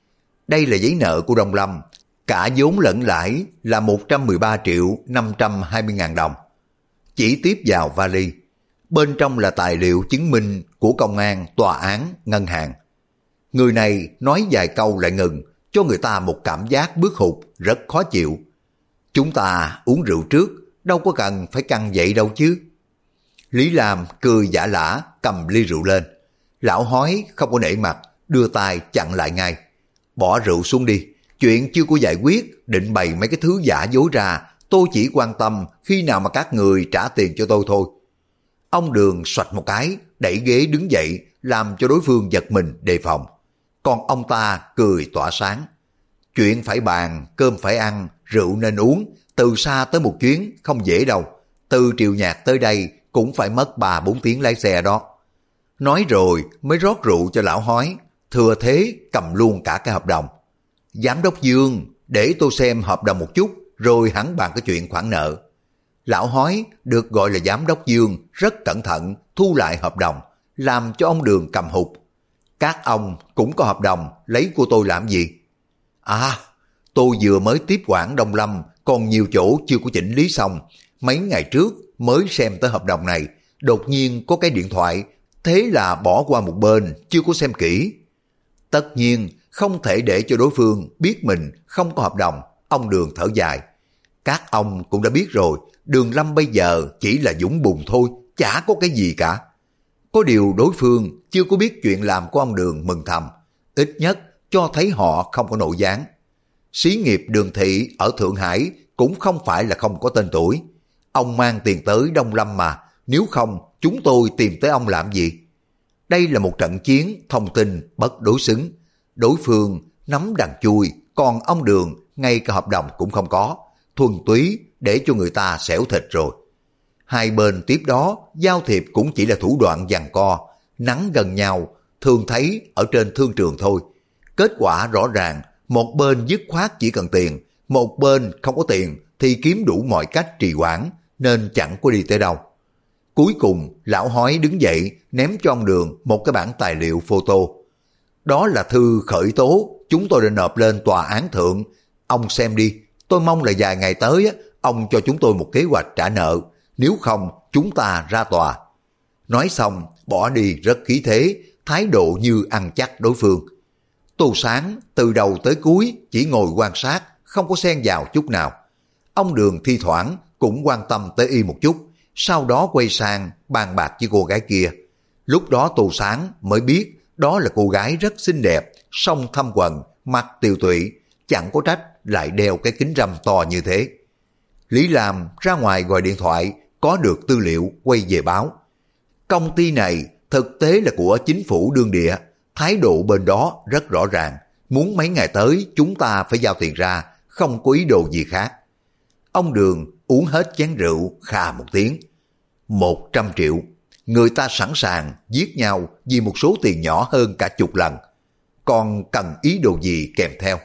Đây là giấy nợ của Đông Lâm, cả vốn lẫn lãi là 113 triệu 520 ngàn đồng. Chỉ tiếp vào vali. Bên trong là tài liệu chứng minh của công an, tòa án, ngân hàng. Người này nói vài câu lại ngừng, cho người ta một cảm giác bước hụt rất khó chịu. Chúng ta uống rượu trước, đâu có cần phải căng vậy đâu chứ. Lý Lam cười giả lả cầm ly rượu lên. Lão hói không có nể mặt, đưa tay chặn lại ngay. Bỏ rượu xuống đi, chuyện chưa có giải quyết, định bày mấy cái thứ giả dối ra, tôi chỉ quan tâm khi nào mà các người trả tiền cho tôi thôi. Ông Đường xoạch một cái, đẩy ghế đứng dậy, làm cho đối phương giật mình đề phòng. Còn ông ta cười tỏa sáng. Chuyện phải bàn, cơm phải ăn, rượu nên uống, từ xa tới một chuyến không dễ đâu. Từ Triều Nhạc tới đây cũng phải mất 3-4 tiếng lái xe đó. Nói rồi mới rót rượu cho lão hói, thừa thế cầm luôn cả cái hợp đồng. Giám đốc Dương, để tôi xem hợp đồng một chút, rồi hẳn bàn cái chuyện khoản nợ. Lão hói được gọi là giám đốc Dương rất cẩn thận thu lại hợp đồng, làm cho ông Đường cầm hụt. Các ông cũng có hợp đồng, lấy của tôi làm gì? À, tôi vừa mới tiếp quản Đông Lâm, còn nhiều chỗ chưa có chỉnh lý xong. Mấy ngày trước mới xem tới hợp đồng này, đột nhiên có cái điện thoại, thế là bỏ qua một bên, chưa có xem kỹ. Tất nhiên không thể để cho đối phương biết mình không có hợp đồng, ông Đường thở dài. Các ông cũng đã biết rồi, Đường Lâm bây giờ chỉ là dũng bùn thôi, chả có cái gì cả. Có điều đối phương chưa có biết chuyện làm của ông Đường mừng thầm, ít nhất cho thấy họ không có nội gián. Xí nghiệp Đường Thị ở Thượng Hải cũng không phải là không có tên tuổi. Ông mang tiền tới Đông Lâm mà, nếu không chúng tôi tìm tới ông làm gì? Đây là một trận chiến thông tin bất đối xứng. Đối phương nắm đằng chui, còn ông Đường ngay cả hợp đồng cũng không có, thuần túy để cho người ta xẻo thịt rồi. Hai bên tiếp đó giao thiệp cũng chỉ là thủ đoạn giằng co, nắn gần nhau, thường thấy ở trên thương trường thôi. Kết quả rõ ràng, một bên dứt khoát chỉ cần tiền, một bên không có tiền thì kiếm đủ mọi cách trì hoãn, nên chẳng có đi tới đâu. Cuối cùng, lão hói đứng dậy ném cho ông Đường một cái bản tài liệu photo. Đó là thư khởi tố, chúng tôi đã nộp lên tòa án thượng. Ông xem đi, tôi mong là vài ngày tới ông cho chúng tôi một kế hoạch trả nợ, nếu không chúng ta ra tòa. Nói xong, bỏ đi rất khí thế, thái độ như ăn chắc đối phương. Tô Sáng từ đầu tới cuối chỉ ngồi quan sát, không có xen vào chút nào. Ông Đường thi thoảng cũng quan tâm tới y một chút, sau đó quay sang bàn bạc với cô gái kia. Lúc đó Tô Sáng mới biết đó là cô gái rất xinh đẹp, song thâm quần, mặt tiều tụy, chẳng có trách lại đeo cái kính râm to như thế. Lý Lam ra ngoài gọi điện thoại, có được tư liệu quay về báo. Công ty này thực tế là của chính phủ đương địa, thái độ bên đó rất rõ ràng, muốn mấy ngày tới chúng ta phải giao tiền ra, không có ý đồ gì khác. Ông Đường uống hết chén rượu, khà một tiếng. 100 triệu, người ta sẵn sàng giết nhau vì một số tiền nhỏ hơn cả chục lần. Còn cần ý đồ gì kèm theo?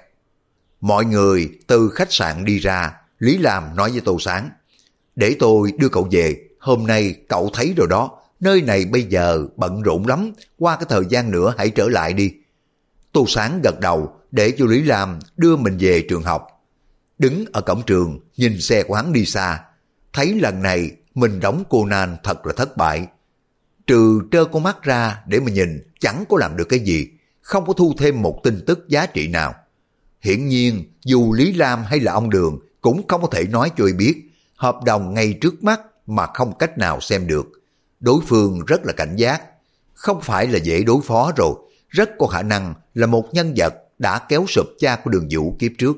Mọi người từ khách sạn đi ra, Lý Lam nói với Tô Sáng, để tôi đưa cậu về, hôm nay cậu thấy rồi đó, nơi này bây giờ bận rộn lắm, qua cái thời gian nữa hãy trở lại đi. Tô Sáng gật đầu để cho Lý Lam đưa mình về trường học. Đứng ở cổng trường, nhìn xe của hắn đi xa, thấy lần này mình đóng Conan thật là thất bại. Trừ trơ con mắt ra để mà nhìn, chẳng có làm được cái gì, không có thu thêm một tin tức giá trị nào. Hiển nhiên, dù Lý Lam hay là ông Đường cũng không có thể nói cho y biết, hợp đồng ngay trước mắt mà không cách nào xem được. Đối phương rất là cảnh giác, không phải là dễ đối phó rồi, rất có khả năng là một nhân vật đã kéo sụp cha của Đường Vũ kiếp trước.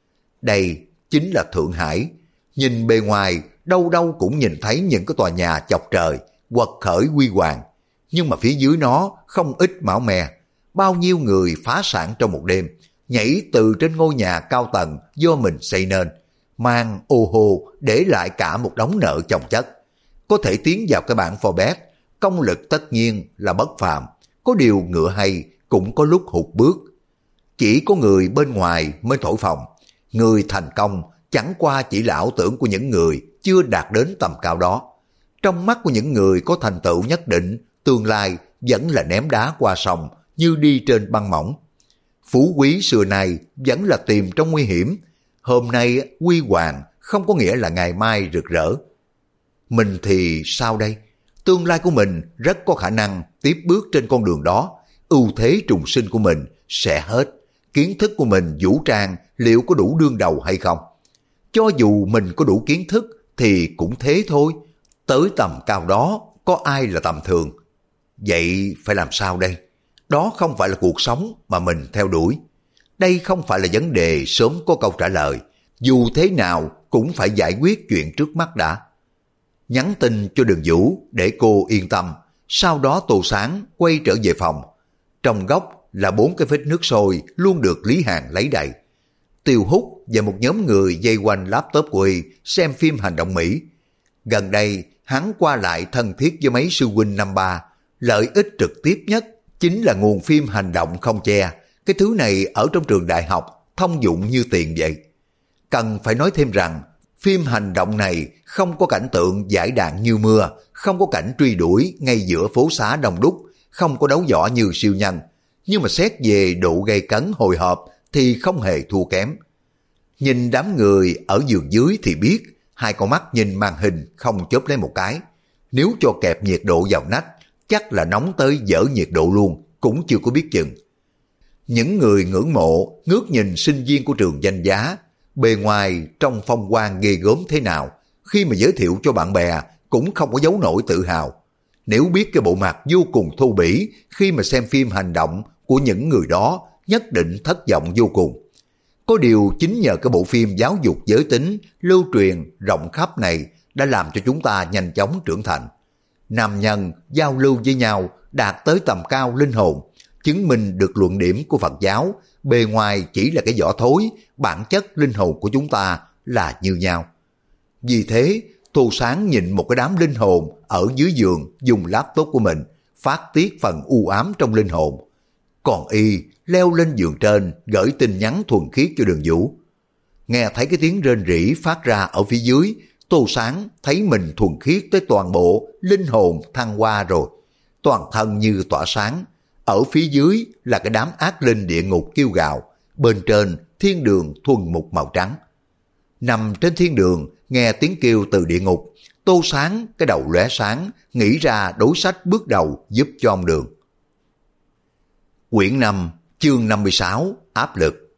Đây chính là Thượng Hải, nhìn bề ngoài đâu đâu cũng nhìn thấy những cái tòa nhà chọc trời, quật khởi huy hoàng, nhưng mà phía dưới nó không ít máu me, bao nhiêu người phá sản trong một đêm, nhảy từ trên ngôi nhà cao tầng do mình xây nên, mang ô hô để lại cả một đống nợ chồng chất. Có thể tiến vào cái bảng Forbes, công lực tất nhiên là bất phàm, có điều ngựa hay cũng có lúc hụt bước. Chỉ có người bên ngoài mới thổi phồng, người thành công chẳng qua chỉ là ảo tưởng của những người chưa đạt đến tầm cao đó. Trong mắt của những người có thành tựu nhất định, tương lai vẫn là ném đá qua sông như đi trên băng mỏng. Phú quý xưa nay vẫn là tìm trong nguy hiểm, hôm nay huy hoàng không có nghĩa là ngày mai rực rỡ. Mình thì sao đây? Tương lai của mình rất có khả năng tiếp bước trên con đường đó, ưu thế trùng sinh của mình sẽ hết. Kiến thức của mình vũ trang liệu có đủ đương đầu hay không? Cho dù mình có đủ kiến thức thì cũng thế thôi. Tới tầm cao đó có ai là tầm thường? Vậy phải làm sao đây? Đó không phải là cuộc sống mà mình theo đuổi. Đây không phải là vấn đề sớm có câu trả lời. Dù thế nào cũng phải giải quyết chuyện trước mắt đã. Nhắn tin cho Đường Vũ để cô yên tâm. Sau đó Tô Sáng quay trở về phòng. Trong góc là 4 cái phích nước sôi luôn được Lý Hàn lấy đầy. Tiêu Hút và một nhóm người dây quanh laptop của y xem phim hành động Mỹ. Gần đây hắn qua lại thân thiết với mấy sư huynh năm ba. Lợi ích trực tiếp nhất chính là nguồn phim hành động không che. Cái thứ này ở trong trường đại học thông dụng như tiền vậy. Cần phải nói thêm rằng phim hành động này không có cảnh tượng giải đạn như mưa, không có cảnh truy đuổi ngay giữa phố xá đông đúc, không có đấu võ như siêu nhân. Nhưng mà xét về độ gây cấn hồi hộp thì không hề thua kém. Nhìn đám người ở giường dưới thì biết, hai con mắt nhìn màn hình không chớp lấy một cái. Nếu cho kẹp nhiệt độ vào nách, chắc là nóng tới dở nhiệt độ luôn, cũng chưa có biết chừng. Những người ngưỡng mộ, ngước nhìn sinh viên của trường danh giá, bề ngoài trong phong quang ghê gớm thế nào, khi mà giới thiệu cho bạn bè cũng không có giấu nổi tự hào. Nếu biết cái bộ mặt vô cùng thô bỉ khi mà xem phim hành động của những người đó, nhất định thất vọng vô cùng. Có điều chính nhờ cái bộ phim giáo dục giới tính, lưu truyền rộng khắp này đã làm cho chúng ta nhanh chóng trưởng thành. Nam nhân giao lưu với nhau đạt tới tầm cao linh hồn, chứng minh được luận điểm của Phật giáo, bề ngoài chỉ là cái vỏ thối, bản chất linh hồn của chúng ta là như nhau. Vì thế, Tô Sáng nhìn một cái đám linh hồn ở dưới giường dùng laptop của mình phát tiết phần u ám trong linh hồn. Còn y leo lên giường trên gửi tin nhắn thuần khiết cho Đường Vũ. Nghe thấy cái tiếng rên rỉ phát ra ở phía dưới, Tô Sáng thấy mình thuần khiết tới toàn bộ, linh hồn thăng hoa rồi. Toàn thân như tỏa sáng. Ở phía dưới là cái đám ác linh địa ngục kêu gào, bên trên thiên đường thuần mục màu trắng. Nằm trên thiên đường, nghe tiếng kêu từ địa ngục, Tô Sáng cái đầu lóe sáng, nghĩ ra đối sách bước đầu giúp cho ông Đường. Quyển 5, chương 56, áp lực.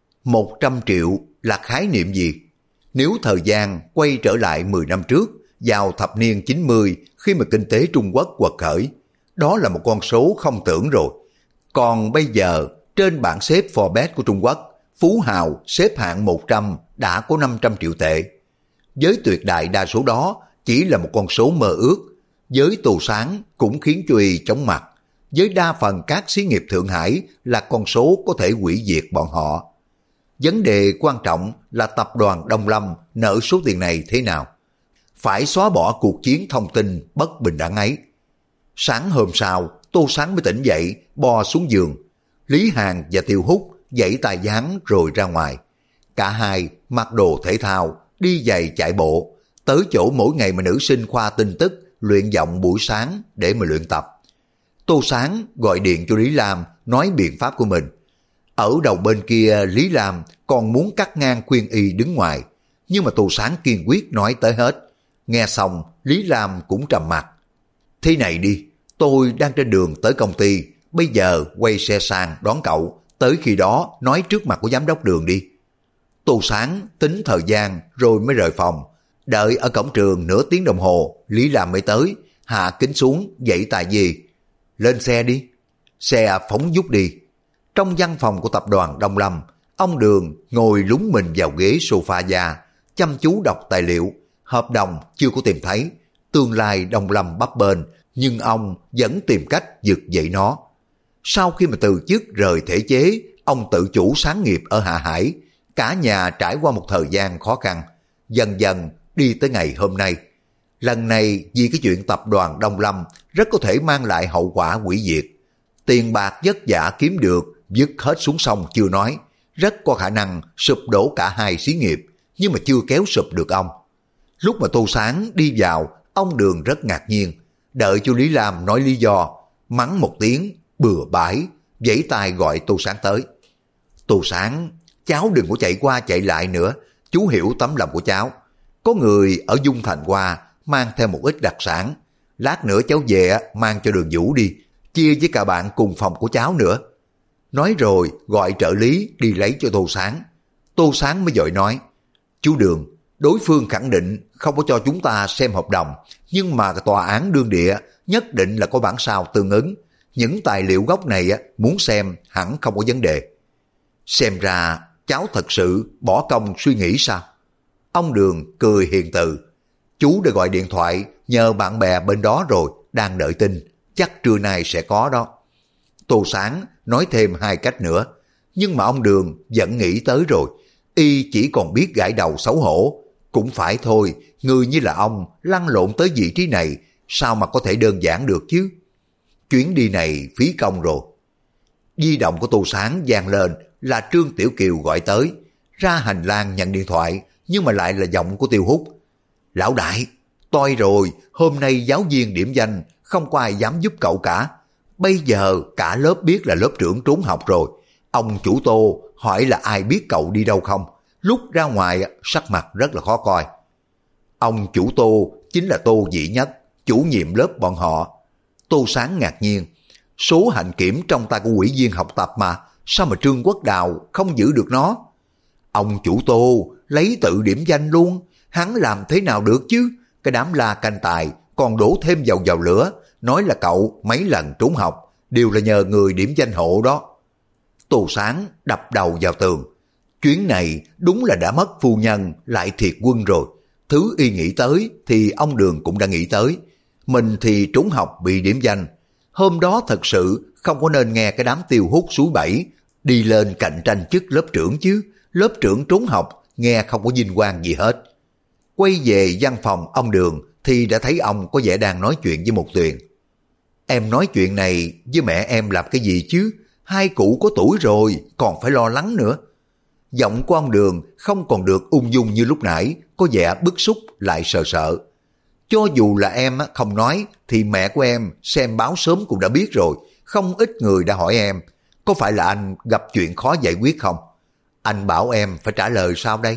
100 triệu là khái niệm gì? Nếu thời gian quay trở lại 10 năm trước, vào thập niên 90 khi mà kinh tế Trung Quốc quật khởi, đó là một con số không tưởng rồi. Còn bây giờ, trên bảng xếp Forbes của Trung Quốc, phú hào xếp hạng 100 đã có 500 triệu tệ. Với tuyệt đại đa số đó chỉ là một con số mơ ước. Với Tô Sáng cũng khiến cho y chóng mặt. Với đa phần các xí nghiệp Thượng Hải là con số có thể hủy diệt bọn họ. Vấn đề quan trọng là tập đoàn Đông Lâm nợ số tiền này thế nào. Phải xóa bỏ cuộc chiến thông tin bất bình đẳng ấy. Sáng hôm sau, Tô Sáng mới tỉnh dậy, bò xuống giường. Lý Hàn và Tiêu Húc giãy tay dán rồi ra ngoài. Cả hai mặc đồ thể thao, đi giày chạy bộ, tới chỗ mỗi ngày mà nữ sinh khoa tin tức luyện giọng buổi sáng để mà luyện tập. Tô Sáng gọi điện cho Lý Lam nói biện pháp của mình. Ở đầu bên kia Lý Lam còn muốn cắt ngang khuyên y đứng ngoài, nhưng mà Tô Sáng kiên quyết nói tới hết. Nghe xong Lý Lam cũng trầm mặt. Thế này đi, tôi đang trên đường tới công ty, bây giờ quay xe sang đón cậu, tới khi đó nói trước mặt của giám đốc Đường đi. Tô Sáng tính thời gian rồi mới rời phòng. Đợi ở cổng trường nửa tiếng đồng hồ, Lý Lam mới tới, hạ kính xuống, dãy tài gì. Lên xe đi. Xe phóng vút đi. Trong văn phòng của tập đoàn Đông Lâm, ông Đường ngồi lún mình vào ghế sofa già, chăm chú đọc tài liệu. Hợp đồng chưa có tìm thấy, tương lai Đông Lâm bấp bênh, nhưng ông vẫn tìm cách vực dậy nó. Sau khi mà từ chức rời thể chế, ông tự chủ sáng nghiệp ở Hạ Hải. Cả nhà trải qua một thời gian khó khăn, dần dần đi tới ngày hôm nay. Lần này vì cái chuyện tập đoàn Đông Lâm rất có thể mang lại hậu quả hủy diệt. Tiền bạc vất vả kiếm được dứt hết xuống sông chưa nói, rất có khả năng sụp đổ cả hai xí nghiệp, nhưng mà chưa kéo sụp được ông. Lúc mà Tô Sáng đi vào, ông Đường rất ngạc nhiên, đợi cho Lý Lam nói lý do, mắng một tiếng bừa bãi, vẫy tay gọi Tô Sáng tới. Tô Sáng, cháu đừng có chạy qua chạy lại nữa, chú hiểu tấm lòng của cháu. Có người ở Dung Thành qua, mang theo một ít đặc sản. Lát nữa cháu về mang cho Đường Vũ đi, chia với cả bạn cùng phòng của cháu nữa. Nói rồi gọi trợ lý đi lấy cho Tô Sáng. Tô Sáng mới vội nói, chú Đường, đối phương khẳng định không có cho chúng ta xem hợp đồng, nhưng mà tòa án đương địa nhất định là có bản sao tương ứng. Những tài liệu gốc này muốn xem hẳn không có vấn đề. Xem ra cháu thật sự bỏ công suy nghĩ sao? Ông Đường cười hiền từ. Chú đã gọi điện thoại nhờ bạn bè bên đó rồi, đang đợi tin, chắc trưa nay sẽ có đó. Tô Sáng nói thêm hai cách nữa, nhưng mà ông Đường vẫn nghĩ tới rồi. Y chỉ còn biết gãi đầu xấu hổ. Cũng phải thôi, người như là ông lăn lộn tới vị trí này, sao mà có thể đơn giản được chứ? Chuyến đi này phí công rồi. Di động của Tô Sáng vang lên là Trương Tiểu Kiều gọi tới. Ra hành lang nhận điện thoại, nhưng mà lại là giọng của Tiêu Húc. Lão đại, tôi rồi, hôm nay giáo viên điểm danh, không có ai dám giúp cậu cả. Bây giờ cả lớp biết là lớp trưởng trốn học rồi. Ông chủ Tô hỏi là ai biết cậu đi đâu không? Lúc ra ngoài sắc mặt rất là khó coi. Ông chủ Tô chính là Tô Dĩ Nhất, chủ nhiệm lớp bọn họ. Tô Sáng ngạc nhiên. Số hạnh kiểm trong tay của ủy viên học tập mà, sao mà Trương Quốc Đào không giữ được nó? Ông chủ Tô lấy tự điểm danh luôn, hắn làm thế nào được chứ? Cái đám la canh tài còn đổ thêm dầu vào lửa, nói là cậu mấy lần trốn học đều là nhờ người điểm danh hộ đó. Tô Sáng đập đầu vào tường. Chuyến này đúng là đã mất phu nhân lại thiệt quân rồi. Thứ y nghĩ tới thì ông Đường cũng đã nghĩ tới. Mình thì trốn học bị điểm danh. Hôm đó thật sự không có nên nghe cái đám Tiêu Hút suối bẫy đi lên cạnh tranh chức lớp trưởng chứ. Lớp trưởng trốn học nghe không có vinh quang gì hết. Quay về văn phòng ông Đường thì đã thấy ông có vẻ đang nói chuyện với Mục Tuyền. Em nói chuyện này với mẹ em làm cái gì chứ? Hai cụ có tuổi rồi, còn phải lo lắng nữa. Giọng của ông Đường không còn được ung dung như lúc nãy, có vẻ bức xúc lại sợ sợ. Cho dù là em không nói thì mẹ của em xem báo sớm cũng đã biết rồi. Không ít người đã hỏi em, có phải là anh gặp chuyện khó giải quyết không? Anh bảo em phải trả lời sao đây?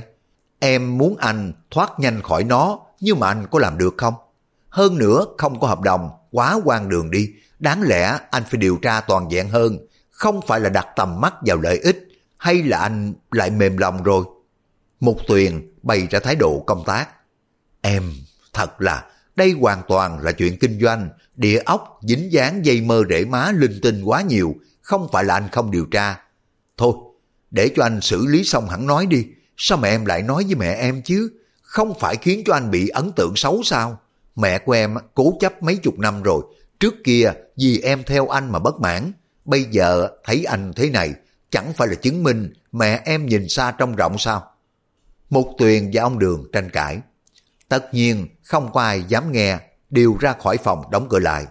Em muốn anh thoát nhanh khỏi nó, nhưng mà anh có làm được không? Hơn nữa không có hợp đồng, quá hoang đường đi. Đáng lẽ anh phải điều tra toàn diện hơn, không phải là đặt tầm mắt vào lợi ích, hay là anh lại mềm lòng rồi? Mục Tuyền bày ra thái độ công tác. Em, thật là, đây hoàn toàn là chuyện kinh doanh, địa ốc dính dáng dây mơ rễ má linh tinh quá nhiều, không phải là anh không điều tra. Thôi, để cho anh xử lý xong hẳn nói đi, sao mẹ em lại nói với mẹ em chứ? Không phải khiến cho anh bị ấn tượng xấu sao? Mẹ của em cố chấp mấy chục năm rồi, trước kia vì em theo anh mà bất mãn, bây giờ thấy anh thế này, chẳng phải là chứng minh mẹ em nhìn xa trông rộng sao? Mục Tuyền và ông Đường tranh cãi. Tất nhiên không có ai dám nghe, đều ra khỏi phòng đóng cửa lại.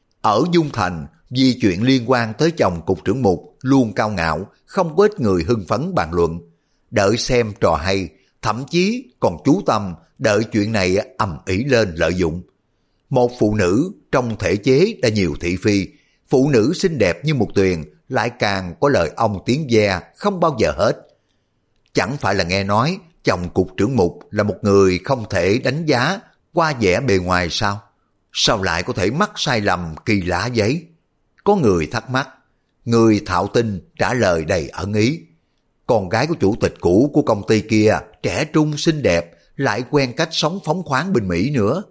Ở Dung Thành, vì chuyện liên quan tới chồng cục trưởng Mục luôn cao ngạo, không có ít người hưng phấn bàn luận. Đợi xem trò hay, thậm chí còn chú tâm đợi chuyện này ầm ĩ lên lợi dụng. Một phụ nữ trong thể chế đã nhiều thị phi, phụ nữ xinh đẹp như Mục Tuyền lại càng có lời ông tiếng ve không bao giờ hết. Chẳng phải là nghe nói chồng cục trưởng Mục là một người không thể đánh giá qua vẻ bề ngoài sao? Sao lại có thể mắc sai lầm kỳ lạ vậy? Có người thắc mắc, người thạo tin trả lời đầy ẩn ý. Con gái của chủ tịch cũ của công ty kia trẻ trung xinh đẹp, lại quen cách sống phóng khoáng bên Mỹ nữa.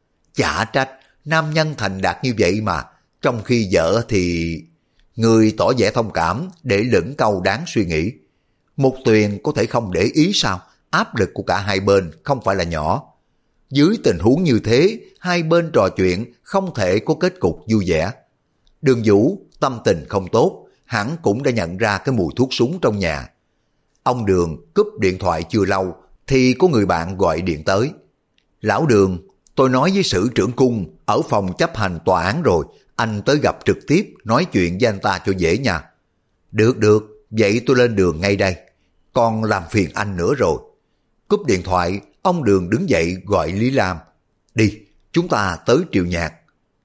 Chả trách nam nhân thành đạt như vậy mà, trong khi vợ thì... Người tỏ vẻ thông cảm để lửng câu đáng suy nghĩ. Mục Tuyền có thể không để ý sao? Áp lực của cả hai bên không phải là nhỏ. Dưới tình huống như thế, hai bên trò chuyện không thể có kết cục vui vẻ. Đường Vũ tâm tình không tốt, hẳn cũng đã nhận ra cái mùi thuốc súng trong nhà. Ông Đường cúp điện thoại chưa lâu thì có người bạn gọi điện tới. Lão Đường, tôi nói với sử trưởng cung ở phòng chấp hành tòa án rồi, anh tới gặp trực tiếp nói chuyện với anh ta cho dễ nha. Được được, vậy tôi lên đường ngay đây. Còn làm phiền anh nữa rồi. Cúp điện thoại, ông Đường đứng dậy gọi Lý Lam. Đi, chúng ta tới Triệu Nhạc.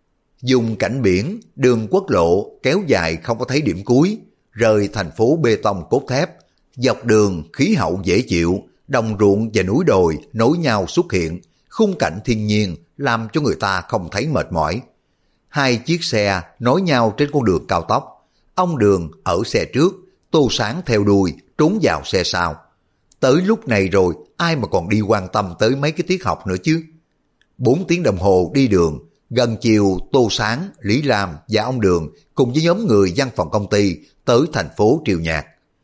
Dùng cảnh biển, đường quốc lộ kéo dài không có thấy điểm cuối, rời thành phố bê tông cốt thép. Dọc đường khí hậu dễ chịu, đồng ruộng và núi đồi nối nhau xuất hiện, khung cảnh thiên nhiên làm cho người ta không thấy mệt mỏi. Hai chiếc xe nối nhau trên con đường cao tốc. Ông Đường ở xe trước, Tô Sáng theo đuôi trốn vào xe sau. Tới lúc này rồi, ai mà còn đi quan tâm tới mấy cái tiết học nữa chứ? 4 tiếng đồng hồ đi đường, gần chiều Tô Sáng, Lý Lam và ông Đường cùng với nhóm người văn phòng công ty tới thành phố Triệu Nhạc.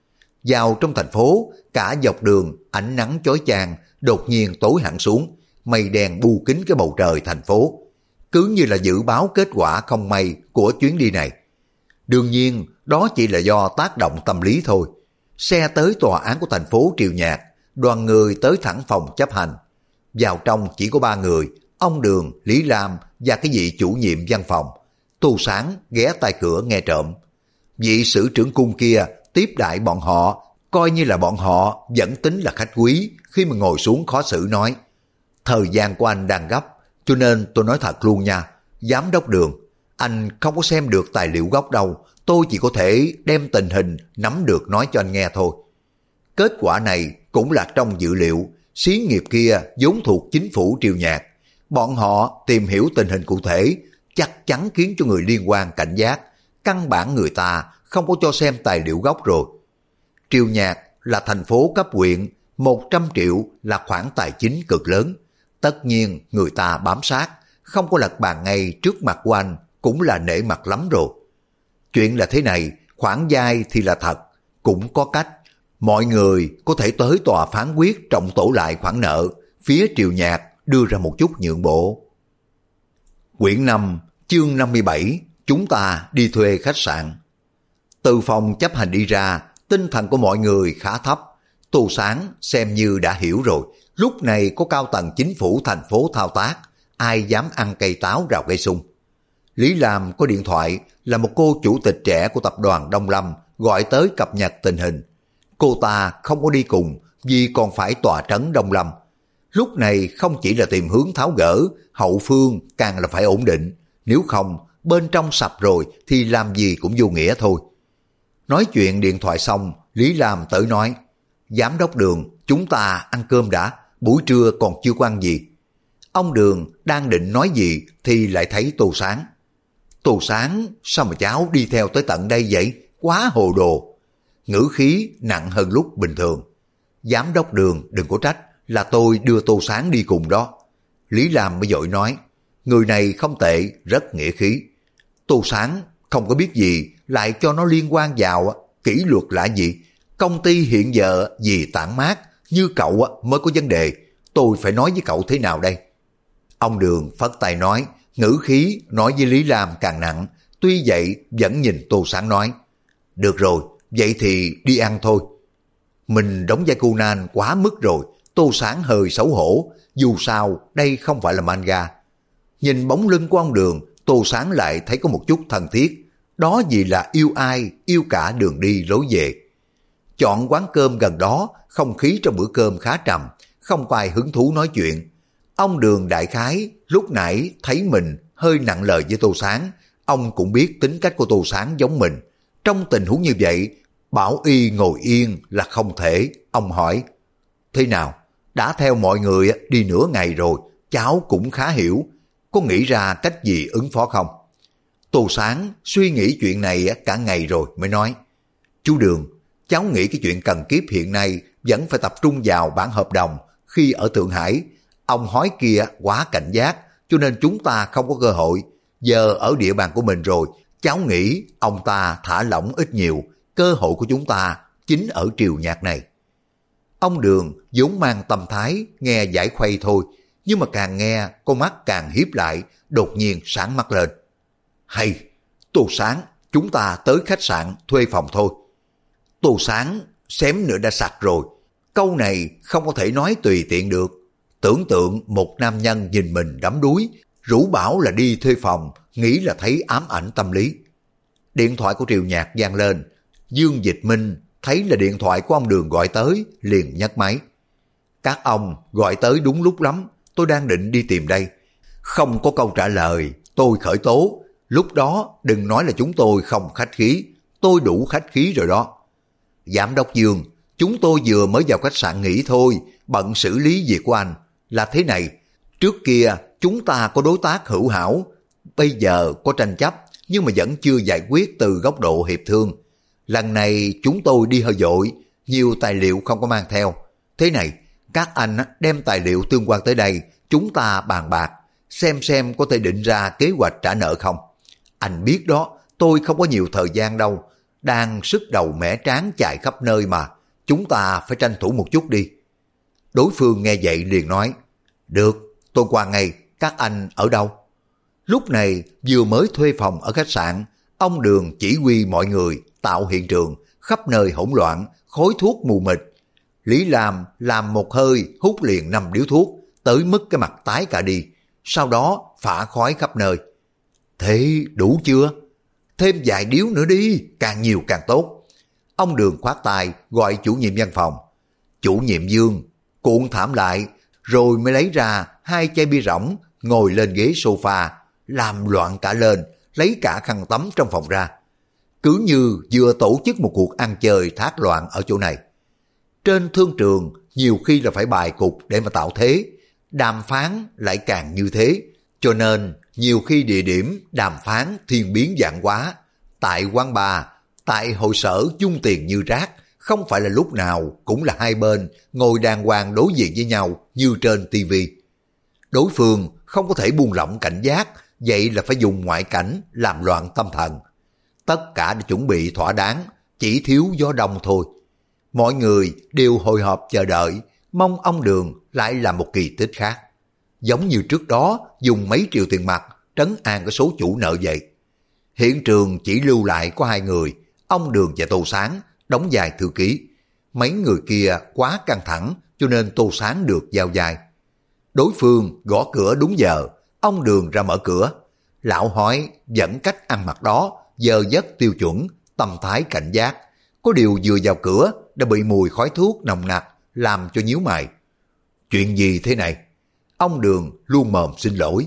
Vào trong thành phố, cả dọc đường ánh nắng chói chang đột nhiên tối hẳn xuống, mây đen bu kín cái bầu trời thành phố, cứ như là dự báo kết quả không may của chuyến đi này. Đương nhiên, đó chỉ là do tác động tâm lý thôi. Xe tới tòa án của thành phố Triệu Nhạc, đoàn người tới thẳng phòng chấp hành. Vào trong chỉ có 3 người, ông Đường, Lý Lam và cái vị chủ nhiệm văn phòng. Tô Sáng ghé tai cửa nghe trộm. Vị sử trưởng cung kia tiếp đại bọn họ, coi như là bọn họ vẫn tính là khách quý, khi mà ngồi xuống khó xử nói. Thời gian của anh đang gấp, cho nên tôi nói thật luôn nha, giám đốc Đường, anh không có xem được tài liệu gốc đâu, tôi chỉ có thể đem tình hình nắm được nói cho anh nghe thôi. Kết quả này cũng là trong dự liệu, xí nghiệp kia vốn thuộc chính phủ Triệu Nhạc. Bọn họ tìm hiểu tình hình cụ thể, chắc chắn khiến cho người liên quan cảnh giác, căn bản người ta không có cho xem tài liệu gốc rồi. Triệu Nhạc là thành phố cấp huyện, 100 triệu là khoản tài chính cực lớn. Tất nhiên người ta bám sát, không có lật bàn ngay trước mặt của anh cũng là nể mặt lắm rồi. Chuyện là thế này, khoản vay thì là thật, cũng có cách. Mọi người có thể tới tòa phán quyết trọng tổ lại khoản nợ, phía Triệu Nhạc đưa ra một chút nhượng bộ. Quyển 5, chương 57, chúng ta đi thuê khách sạn. Từ phòng chấp hành đi ra, tinh thần của mọi người khá thấp. Tô Sáng xem như đã hiểu rồi, Lúc này có cao tầng chính phủ thành phố thao tác, ai dám ăn cây táo rào cây sung. Lý Lam có điện thoại là một cô chủ tịch trẻ của tập đoàn Đông Lâm gọi tới cập nhật tình hình. Cô ta không có đi cùng vì còn phải tọa trấn Đông Lâm. Lúc này không chỉ là tìm hướng tháo gỡ, hậu phương càng là phải ổn định. Nếu không, bên trong sập rồi thì làm gì cũng vô nghĩa thôi. Nói chuyện điện thoại xong, Lý Lam tới nói, Giám đốc Đường, chúng ta ăn cơm đã, buổi trưa còn chưa có ăn gì. Ông Đường đang định nói gì thì lại thấy Tô Sáng. Tô Sáng, sao mà cháu đi theo tới tận đây vậy? Quá hồ đồ. Ngữ khí nặng hơn lúc bình thường. Giám đốc Đường đừng có trách, là tôi đưa Tô Sáng đi cùng đó. Lý Lam mới vội nói, người này không tệ, rất nghĩa khí. Tô Sáng không có biết gì, lại cho nó liên quan vào kỷ luật là gì. Công ty hiện giờ vì tản mát, như cậu mới có vấn đề, tôi phải nói với cậu thế nào đây? Ông Đường phất tay nói, ngữ khí nói với Lý Lam càng nặng, tuy vậy vẫn nhìn Tô Sáng nói, được rồi, vậy thì đi ăn thôi. Mình đóng vai Conan quá mức rồi, Tô Sáng hơi xấu hổ, dù sao đây không phải là manga. Nhìn bóng lưng của ông Đường, Tô Sáng lại thấy có một chút thân thiết, đó vì là yêu ai, yêu cả đường đi lối về. Chọn quán cơm gần đó, không khí trong bữa cơm khá trầm, không có ai hứng thú nói chuyện. Ông Đường đại khái lúc nãy thấy mình hơi nặng lời với Tô Sáng, ông cũng biết tính cách của Tô Sáng giống mình. Trong tình huống như vậy, bảo y ngồi yên là không thể. Ông hỏi, thế nào? Đã theo mọi người đi nửa ngày rồi, cháu cũng khá hiểu. Có nghĩ ra cách gì ứng phó không? Tô Sáng suy nghĩ chuyện này cả ngày rồi mới nói, chú Đường, cháu nghĩ cái chuyện cần kiếp hiện nay vẫn phải tập trung vào bản hợp đồng. Khi ở Thượng Hải, ông hói kia quá cảnh giác, cho nên chúng ta không có cơ hội. Giờ ở địa bàn của mình rồi, cháu nghĩ ông ta thả lỏng ít nhiều, cơ hội của chúng ta chính ở triều nhạc này. Ông Đường vốn mang tâm thái nghe giải khuây thôi, nhưng mà càng nghe con mắt càng hiếp lại, đột nhiên sáng mắt lên. Hay, Tô Sáng, chúng ta tới khách sạn thuê phòng thôi. Tô Sáng xém nữa đã sặc rồi, câu này không có thể nói tùy tiện được. Tưởng tượng một nam nhân nhìn mình đắm đuối, rủ bảo là đi thuê phòng, nghĩ là thấy ám ảnh tâm lý. Điện thoại của Triều Nhạc vang lên, Dương Dịch Minh thấy là điện thoại của ông Đường gọi tới, liền nhấc máy. Các ông gọi tới đúng lúc lắm, tôi đang định đi tìm đây. Không có câu trả lời, tôi khởi tố. Lúc đó đừng nói là chúng tôi không khách khí, tôi đủ khách khí rồi đó. Giám đốc Dương, chúng tôi vừa mới vào khách sạn nghỉ thôi, bận xử lý việc của anh. Là thế này, trước kia chúng ta có đối tác hữu hảo, bây giờ có tranh chấp nhưng mà vẫn chưa giải quyết từ góc độ hiệp thương. Lần này chúng tôi đi hơi vội, nhiều tài liệu không có mang theo. Thế này, các anh đem tài liệu tương quan tới đây, chúng ta bàn bạc, xem có thể định ra kế hoạch trả nợ không. Anh biết đó, tôi không có nhiều thời gian đâu, đang sức đầu mẻ trán chạy khắp nơi mà, chúng ta phải tranh thủ một chút đi. Đối phương nghe vậy liền nói, được, tôi qua ngay, các anh ở đâu? Lúc này vừa mới thuê phòng ở khách sạn, ông Đường chỉ huy mọi người tạo hiện trường, khắp nơi hỗn loạn, khói thuốc mù mịt. Lý Lam làm một hơi hút liền 5 điếu thuốc, tới mức cái mặt tái cả đi, sau đó phả khói khắp nơi. Thế đủ chưa? Thêm vài điếu nữa đi, càng nhiều càng tốt. Ông Đường khoát tay gọi chủ nhiệm văn phòng. Chủ nhiệm Dương cuộn thảm lại, rồi mới lấy ra 2 chai bia rỗng, ngồi lên ghế sofa, làm loạn cả lên, lấy cả khăn tắm trong phòng ra. Cứ như vừa tổ chức một cuộc ăn chơi thác loạn ở chỗ này. Trên thương trường nhiều khi là phải bài cục để mà tạo thế, đàm phán lại càng như thế, cho nên nhiều khi địa điểm đàm phán thiên biến vạn hóa. Tại quán bar, tại hội sở chung tiền như rác, không phải là lúc nào cũng là hai bên ngồi đàng hoàng đối diện với nhau như trên tivi. Đối phương không có thể buông lỏng cảnh giác, vậy là phải dùng ngoại cảnh làm loạn tâm thần. Tất cả đã chuẩn bị thỏa đáng, chỉ thiếu gió đông thôi. Mọi người đều hồi hộp chờ đợi, mong ông Đường lại làm một kỳ tích khác. Giống như trước đó dùng mấy triệu tiền mặt trấn an cái số chủ nợ vậy. Hiện trường chỉ lưu lại có 2 người, ông Đường và Tô Sáng, đóng vai thư ký. Mấy người kia quá căng thẳng, cho nên Tô Sáng được giao vai. Đối phương gõ cửa đúng giờ, ông Đường ra mở cửa. Lão hỏi vẫn cách ăn mặc đó, giờ giấc tiêu chuẩn, tâm thái cảnh giác. Có điều vừa vào cửa đã bị mùi khói thuốc nồng nặc làm cho nhíu mày. Chuyện gì thế này? Ông Đường luôn mồm xin lỗi.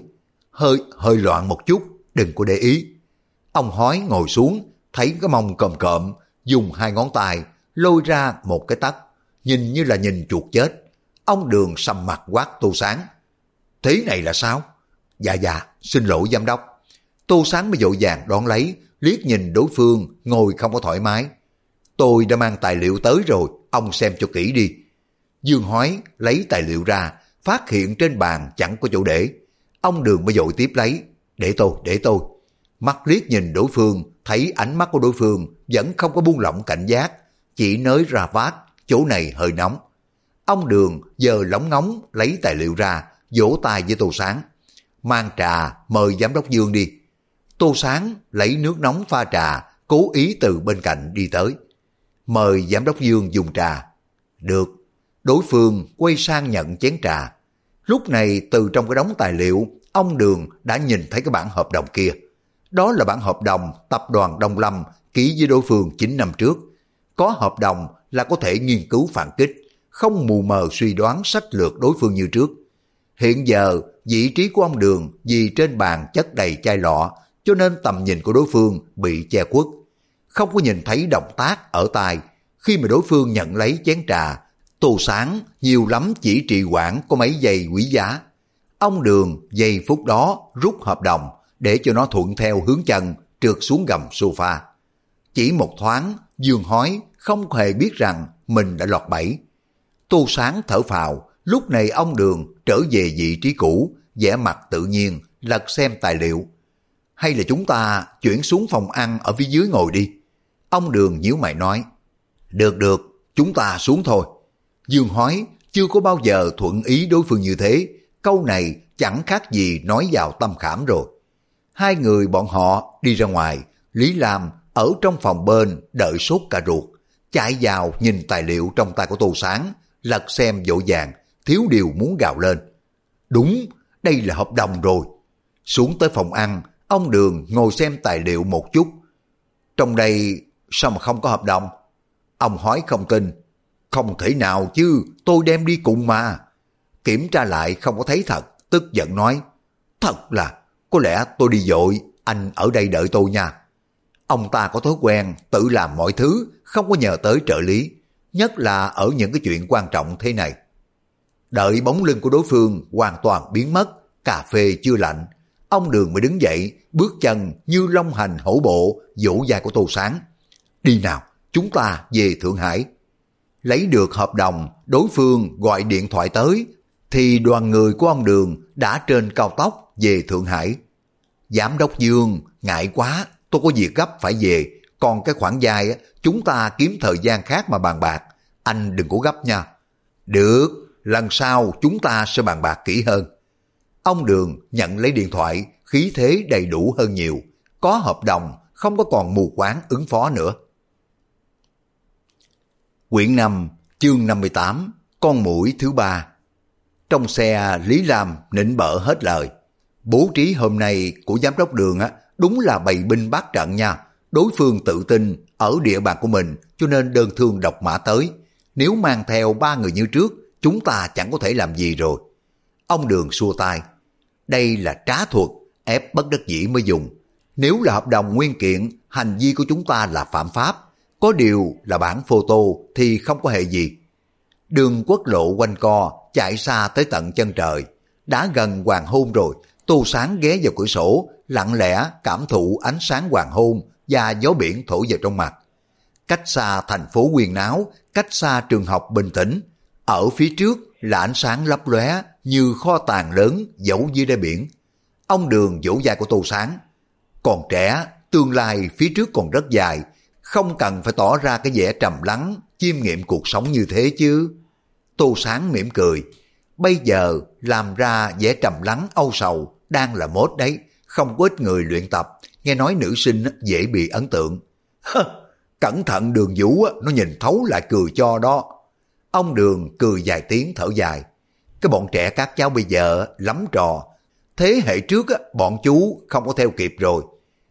Hơi loạn một chút, đừng có để ý. Ông Hói ngồi xuống, thấy cái mông còm cộm, dùng 2 ngón tay lôi ra một cái tắt, nhìn như là nhìn chuột chết. Ông Đường sầm mặt quát Tô Sáng. Thế này là sao? Dạ, xin lỗi giám đốc. Tô Sáng mới vội vàng đón lấy, liếc nhìn đối phương ngồi không có thoải mái. Tôi đã mang tài liệu tới rồi, ông xem cho kỹ đi. Dương Hói lấy tài liệu ra, phát hiện trên bàn chẳng có chỗ để. Ông Đường mới vội tiếp lấy. Để tôi. Mắt liếc nhìn đối phương, thấy ánh mắt của đối phương vẫn không có buông lỏng cảnh giác, chỉ nới ra vát, chỗ này hơi nóng. Ông Đường giờ lóng ngóng lấy tài liệu ra, vỗ tay với Tô Sáng. Mang trà mời giám đốc Dương đi. Tô Sáng lấy nước nóng pha trà, cố ý từ bên cạnh đi tới. Mời giám đốc Dương dùng trà. Được. Đối phương quay sang nhận chén trà. Lúc này từ trong cái đống tài liệu, ông Đường đã nhìn thấy cái bản hợp đồng kia. Đó là bản hợp đồng tập đoàn Đông Lâm ký với đối phương 9 năm trước. Có hợp đồng là có thể nghiên cứu phản kích, không mù mờ suy đoán sách lược đối phương như trước. Hiện giờ, vị trí của ông Đường vì trên bàn chất đầy chai lọ, cho nên tầm nhìn của đối phương bị che khuất. Không có nhìn thấy động tác ở tai. Khi mà đối phương nhận lấy chén trà, Tô Sáng nhiều lắm chỉ trì hoãn có mấy giây quý giá. Ông Đường giây phút đó rút hợp đồng để cho nó thuận theo hướng chân trượt xuống gầm sofa. Chỉ một thoáng, Dương Hói không hề biết rằng mình đã lọt bẫy. Tô Sáng thở phào, lúc này ông Đường trở về vị trí cũ, vẻ mặt tự nhiên, lật xem tài liệu. Hay là chúng ta chuyển xuống phòng ăn ở phía dưới ngồi đi? Ông Đường nhíu mày nói. Được, chúng ta xuống thôi. Dương Hói chưa có bao giờ thuận ý đối phương như thế, câu này chẳng khác gì nói vào tâm khảm rồi. Hai người bọn họ đi ra ngoài, Lý Lam ở trong phòng bên đợi sốt cả ruột, chạy vào nhìn tài liệu trong tay của Tô Sáng, lật xem vội vàng, thiếu điều muốn gào lên. Đúng, đây là hợp đồng rồi. Xuống tới phòng ăn, ông Đường ngồi xem tài liệu một chút. Trong đây sao mà không có hợp đồng? Ông Hói không tin. Không thể nào chứ, tôi đem đi cùng mà. Kiểm tra lại không có thấy thật, tức giận nói. Thật là, có lẽ tôi đi vội, anh ở đây đợi tôi nha. Ông ta có thói quen tự làm mọi thứ, không có nhờ tới trợ lý, nhất là ở những cái chuyện quan trọng thế này. Đợi bóng lưng của đối phương hoàn toàn biến mất, cà phê chưa lạnh, ông Đường mới đứng dậy, bước chân như long hành hổ bộ, vỗ vai của Tô Sáng. Đi nào, chúng ta về Thượng Hải. Lấy được hợp đồng, đối phương gọi điện thoại tới, thì đoàn người của ông Đường đã trên cao tốc về Thượng Hải. Giám đốc Dương, ngại quá, tôi có việc gấp phải về, còn cái khoản vay chúng ta kiếm thời gian khác mà bàn bạc, anh đừng có gấp nha. Được, lần sau chúng ta sẽ bàn bạc kỹ hơn. Ông Đường nhận lấy điện thoại, khí thế đầy đủ hơn nhiều, có hợp đồng, không có còn mù quáng ứng phó nữa. Quyển 5, chương 58, con muỗi thứ 3. Trong xe, Lý Lam nịnh bợ hết lời. Bố trí hôm nay của giám đốc Đường đúng là bày binh bát trận nha. Đối phương tự tin ở địa bàn của mình, cho nên đơn thương độc mã tới. Nếu mang theo 3 người như trước, chúng ta chẳng có thể làm gì rồi. Ông Đường xua tay. Đây là trá thuật, ép bất đắc dĩ mới dùng. Nếu là hợp đồng nguyên kiện, hành vi của chúng ta là phạm pháp. Có điều là bản photo thì không có hề gì. Đường quốc lộ quanh co, chạy xa tới tận chân trời. Đã gần hoàng hôn rồi, Tô Sáng ghé vào cửa sổ, lặng lẽ cảm thụ ánh sáng hoàng hôn và gió biển thổi vào trong mặt. Cách xa thành phố huyên náo, cách xa trường học bình tĩnh. Ở phía trước là ánh sáng lấp lóe như kho tàng lớn giấu dưới đáy biển. Ông Đường vỗ vai của Tô Sáng. Còn trẻ, tương lai phía trước còn rất dài, không cần phải tỏ ra cái vẻ trầm lắng, chiêm nghiệm cuộc sống như thế chứ. Tô Sáng mỉm cười. Bây giờ làm ra vẻ trầm lắng âu sầu đang là mốt đấy, không có ít người luyện tập, nghe nói nữ sinh dễ bị ấn tượng. Cẩn thận Đường Vũ nó nhìn thấu lại cười cho đó. Ông Đường cười vài tiếng thở dài. Cái bọn trẻ các cháu bây giờ lắm trò. Thế hệ trước bọn chú không có theo kịp rồi.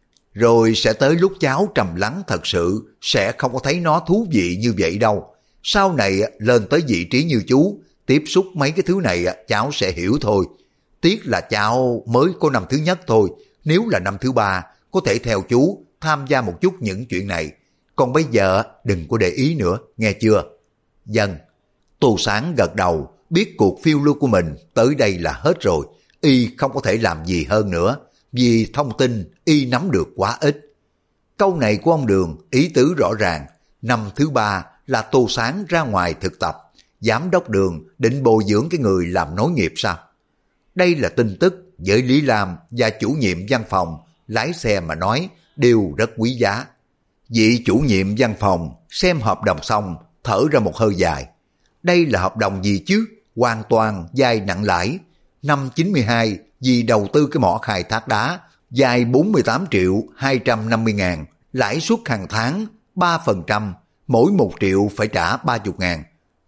Rồi sẽ tới lúc cháu trầm lắng thật sự sẽ không có thấy nó thú vị như vậy đâu. Sau này lên tới vị trí như chú, tiếp xúc mấy cái thứ này cháu sẽ hiểu thôi. Tiếc là cháu mới có năm thứ nhất thôi. Nếu là năm thứ ba, có thể theo chú tham gia một chút những chuyện này. Còn bây giờ đừng có để ý nữa, nghe chưa? Vâng. Tô Sáng gật đầu, biết cuộc phiêu lưu của mình tới đây là hết rồi. Y không có thể làm gì hơn nữa, vì thông tin Y nắm được quá ít. Câu này của ông Đường ý tứ rõ ràng. Năm thứ ba là Tô Sáng ra ngoài thực tập. Giám đốc Đường định bồi dưỡng cái người làm nối nghiệp sao? Đây là tin tức với Lý Lam và chủ nhiệm văn phòng lái xe mà nói đều rất quý giá. Vị chủ nhiệm văn phòng xem hợp đồng xong thở ra một hơi dài. Đây là hợp đồng gì chứ? Hoàn toàn vay nặng lãi. Năm 92 vì đầu tư cái mỏ khai thác đá, vay 48 triệu 250 ngàn, lãi suất hàng tháng 3%, mỗi 1 triệu phải trả 30 ngàn.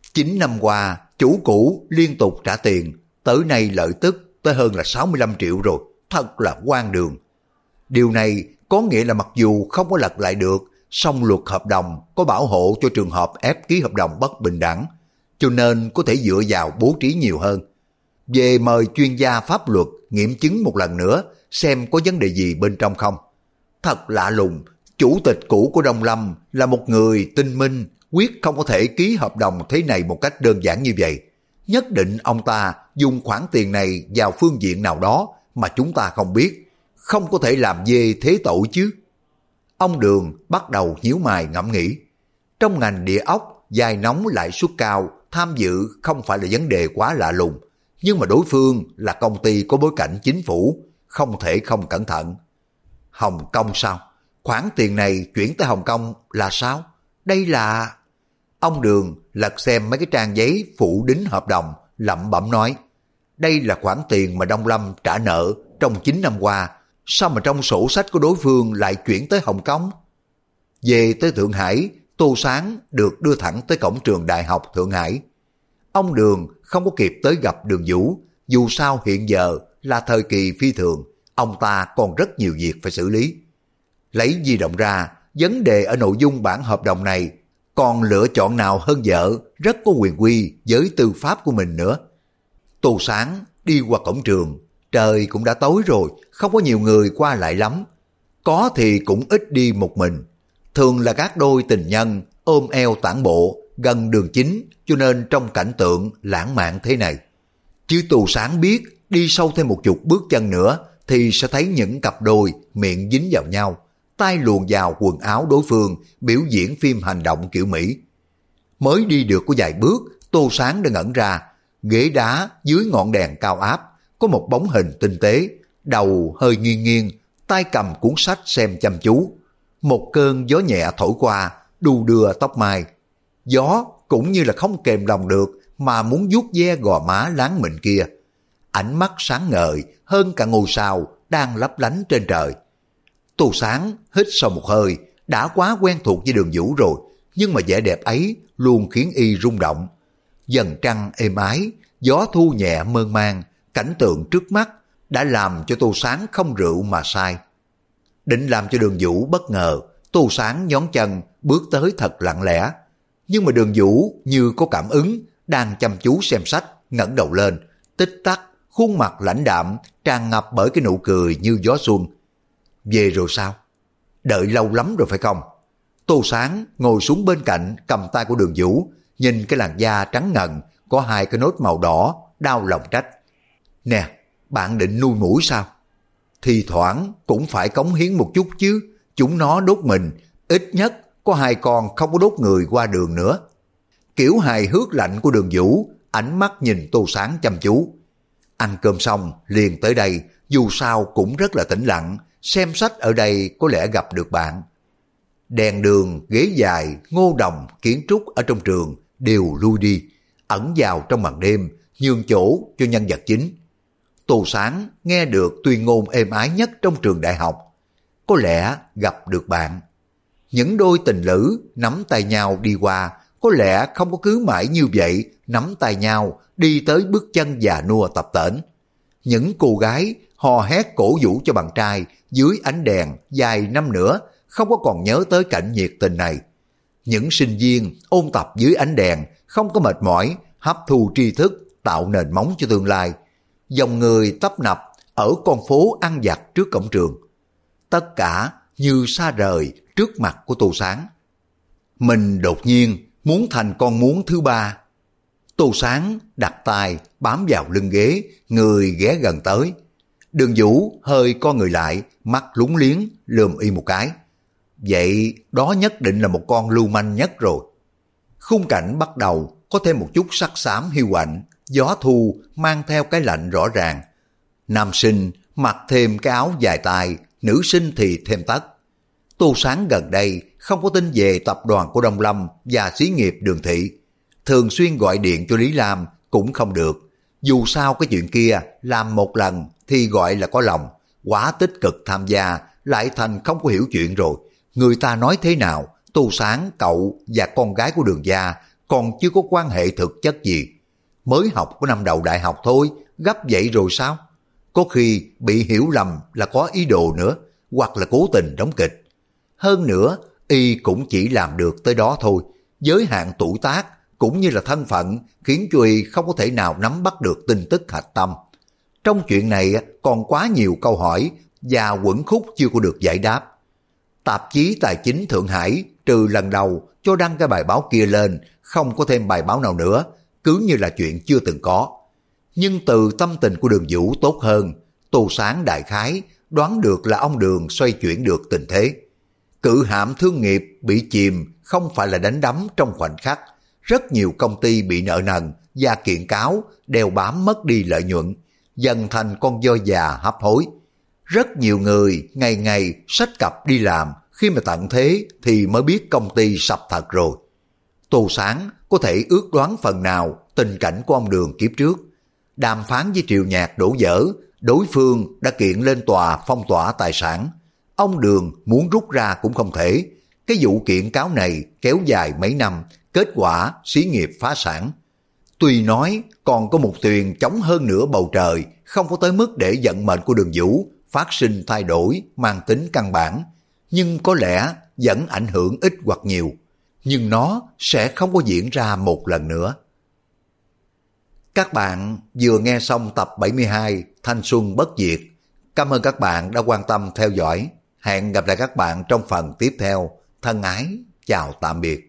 9 năm qua, chủ cũ liên tục trả tiền, tới nay lợi tức tới hơn là 65 triệu rồi, thật là hoang đường. Điều này có nghĩa là mặc dù không có lật lại được, song luật hợp đồng có bảo hộ cho trường hợp ép ký hợp đồng bất bình đẳng, cho nên có thể dựa vào bố trí nhiều hơn. Về mời chuyên gia pháp luật nghiệm chứng một lần nữa xem có vấn đề gì bên trong không. Thật lạ lùng, chủ tịch cũ của Đông Lâm là một người tinh minh, quyết không có thể ký hợp đồng thế này một cách đơn giản như vậy. Nhất định ông ta dùng khoản tiền này vào phương diện nào đó mà chúng ta không biết, không có thể làm về thế tội chứ. Ông Đường bắt đầu nhíu mày ngẫm nghĩ. Trong ngành địa ốc, dài nóng lãi suất cao, tham dự không phải là vấn đề quá lạ lùng, nhưng mà đối phương là công ty có bối cảnh chính phủ, không thể không cẩn thận. Hồng Kông sao? Khoản tiền này chuyển tới Hồng Kông là sao? Đây là... Ông Đường lật xem mấy cái trang giấy phụ đính hợp đồng, lẩm bẩm nói. Đây là khoản tiền mà Đông Lâm trả nợ trong 9 năm qua, sao mà trong sổ sách của đối phương lại chuyển tới Hồng Kông? Về tới Thượng Hải, Tô Sáng được đưa thẳng tới cổng trường Đại học Thượng Hải. Ông Đường không có kịp tới gặp Đường Vũ, dù sao hiện giờ là thời kỳ phi thường, ông ta còn rất nhiều việc phải xử lý. Lấy di động ra, vấn đề ở nội dung bản hợp đồng này, còn lựa chọn nào hơn vợ, rất có quyền quy với tư pháp của mình nữa. Tô Sáng đi qua cổng trường, trời cũng đã tối rồi, không có nhiều người qua lại lắm. Có thì cũng ít đi một mình, thường là các đôi tình nhân ôm eo tản bộ gần đường chính, cho nên trong cảnh tượng lãng mạn thế này. Chứ Tô Sáng biết đi sâu thêm một chục bước chân nữa thì sẽ thấy những cặp đôi miệng dính vào nhau, tay luồn vào quần áo đối phương biểu diễn phim hành động kiểu Mỹ. Mới đi được có vài bước, Tô Sáng đã ngẩn ra, ghế đá dưới ngọn đèn cao áp có một bóng hình tinh tế, đầu hơi nghiêng nghiêng, tay cầm cuốn sách xem chăm chú. Một cơn gió nhẹ thổi qua, đu đưa tóc mai. Gió cũng như là không kềm lòng được mà muốn vuốt ve gò má láng mịn kia. Ánh mắt sáng ngời hơn cả ngôi sao đang lấp lánh trên trời. Tô Sáng hít sâu một hơi, đã quá quen thuộc với Đường Vũ rồi, nhưng mà vẻ đẹp ấy luôn khiến y rung động. Dần trăng êm ái, gió thu nhẹ mơn man, cảnh tượng trước mắt đã làm cho Tô Sáng không rượu mà say. Định làm cho Đường Vũ bất ngờ, Tô Sáng nhón chân bước tới thật lặng lẽ. Nhưng mà Đường Vũ như có cảm ứng, đang chăm chú xem sách, ngẩng đầu lên, tích tắc, khuôn mặt lãnh đạm, tràn ngập bởi cái nụ cười như gió xuân. Về rồi sao? Đợi lâu lắm rồi phải không? Tô Sáng ngồi xuống bên cạnh, cầm tay của Đường Vũ, nhìn cái làn da trắng ngần, có hai cái nốt màu đỏ, đau lòng trách. Nè, bạn định nuôi muỗi sao? Thì thoảng cũng phải cống hiến một chút chứ, chúng nó đốt mình, ít nhất có 2 con không có đốt người qua đường nữa. Kiểu hài hước lạnh của Đường Vũ, ánh mắt nhìn Tô Sáng chăm chú. Ăn cơm xong liền tới đây, dù sao cũng rất là tĩnh lặng, xem sách ở đây có lẽ gặp được bạn. Đèn đường, ghế dài, ngô đồng, kiến trúc ở trong trường đều lui đi, ẩn vào trong màn đêm, nhường chỗ cho nhân vật chính. Tô Sáng nghe được tuyên ngôn êm ái nhất trong trường đại học. Có lẽ gặp được bạn. Những đôi tình lữ nắm tay nhau đi qua, có lẽ không có cứ mãi như vậy nắm tay nhau đi tới bước chân già nua tập tễnh. Những cô gái hò hét cổ vũ cho bạn trai dưới ánh đèn dài năm nữa không có còn nhớ tới cảnh nhiệt tình này. Những sinh viên ôn tập dưới ánh đèn không có mệt mỏi, hấp thu tri thức, tạo nền móng cho tương lai. Dòng người tấp nập ở con phố ăn vặt trước cổng trường. Tất cả như xa rời trước mặt của Tô Sáng. Mình đột nhiên muốn thành con muốn thứ ba. Tô Sáng đặt tay bám vào lưng ghế, người ghé gần tới. Đường Vũ hơi co người lại, mắt lúng liếng, lườm y một cái. Vậy đó nhất định là một con lưu manh nhất rồi. Khung cảnh bắt đầu có thêm một chút sắc xám hiu quạnh, gió thu mang theo cái lạnh rõ ràng. Nam sinh mặc thêm cái áo dài tay, nữ sinh thì thêm tất. Tô Sáng gần đây không có tin về tập đoàn của Đông Lâm và xí nghiệp Đường Thị. Thường xuyên gọi điện cho Lý Lam cũng không được. Dù sao cái chuyện kia làm một lần thì gọi là có lòng, quá tích cực tham gia lại thành không có hiểu chuyện rồi. Người ta nói thế nào, Tô Sáng, cậu và con gái của Đường gia còn chưa có quan hệ thực chất gì. Mới học có năm đầu đại học thôi, gấp vậy rồi sao? Có khi bị hiểu lầm là có ý đồ nữa, hoặc là cố tình đóng kịch. Hơn nữa, y cũng chỉ làm được tới đó thôi. Giới hạn tuổi tác cũng như là thân phận khiến cho y không có thể nào nắm bắt được tin tức hạch tâm. Trong chuyện này còn quá nhiều câu hỏi và quẩn khúc chưa có được giải đáp. Tạp chí Tài chính Thượng Hải trừ lần đầu cho đăng cái bài báo kia lên, không có thêm bài báo nào nữa, cứ như là chuyện chưa từng có. Nhưng từ tâm tình của Đường Vũ tốt hơn, Tô Sáng đại khái đoán được là ông Đường xoay chuyển được tình thế. Cự hạm thương nghiệp bị chìm không phải là đánh đắm trong khoảnh khắc. Rất nhiều công ty bị nợ nần và kiện cáo đeo bám mất đi lợi nhuận, dần thành con voi già hấp hối. Rất nhiều người ngày ngày xách cặp đi làm, khi mà tận thế thì mới biết công ty sập thật rồi. Tô Sáng có thể ước đoán phần nào tình cảnh của ông Đường kiếp trước. Đàm phán với Triệu Nhạc đổ vỡ, đối phương đã kiện lên tòa phong tỏa tài sản. Ông Đường muốn rút ra cũng không thể. Cái vụ kiện cáo này kéo dài mấy năm, kết quả xí nghiệp phá sản. Tuy nói còn có một thuyền chống hơn nửa bầu trời, không có tới mức để vận mệnh của Đường Vũ phát sinh thay đổi mang tính căn bản, nhưng có lẽ vẫn ảnh hưởng ít hoặc nhiều. Nhưng nó sẽ không có diễn ra một lần nữa. Các bạn vừa nghe xong tập 72 Thanh Xuân Bất Diệt. Cảm ơn các bạn đã quan tâm theo dõi. Hẹn gặp lại các bạn trong phần tiếp theo. Thân ái, chào tạm biệt.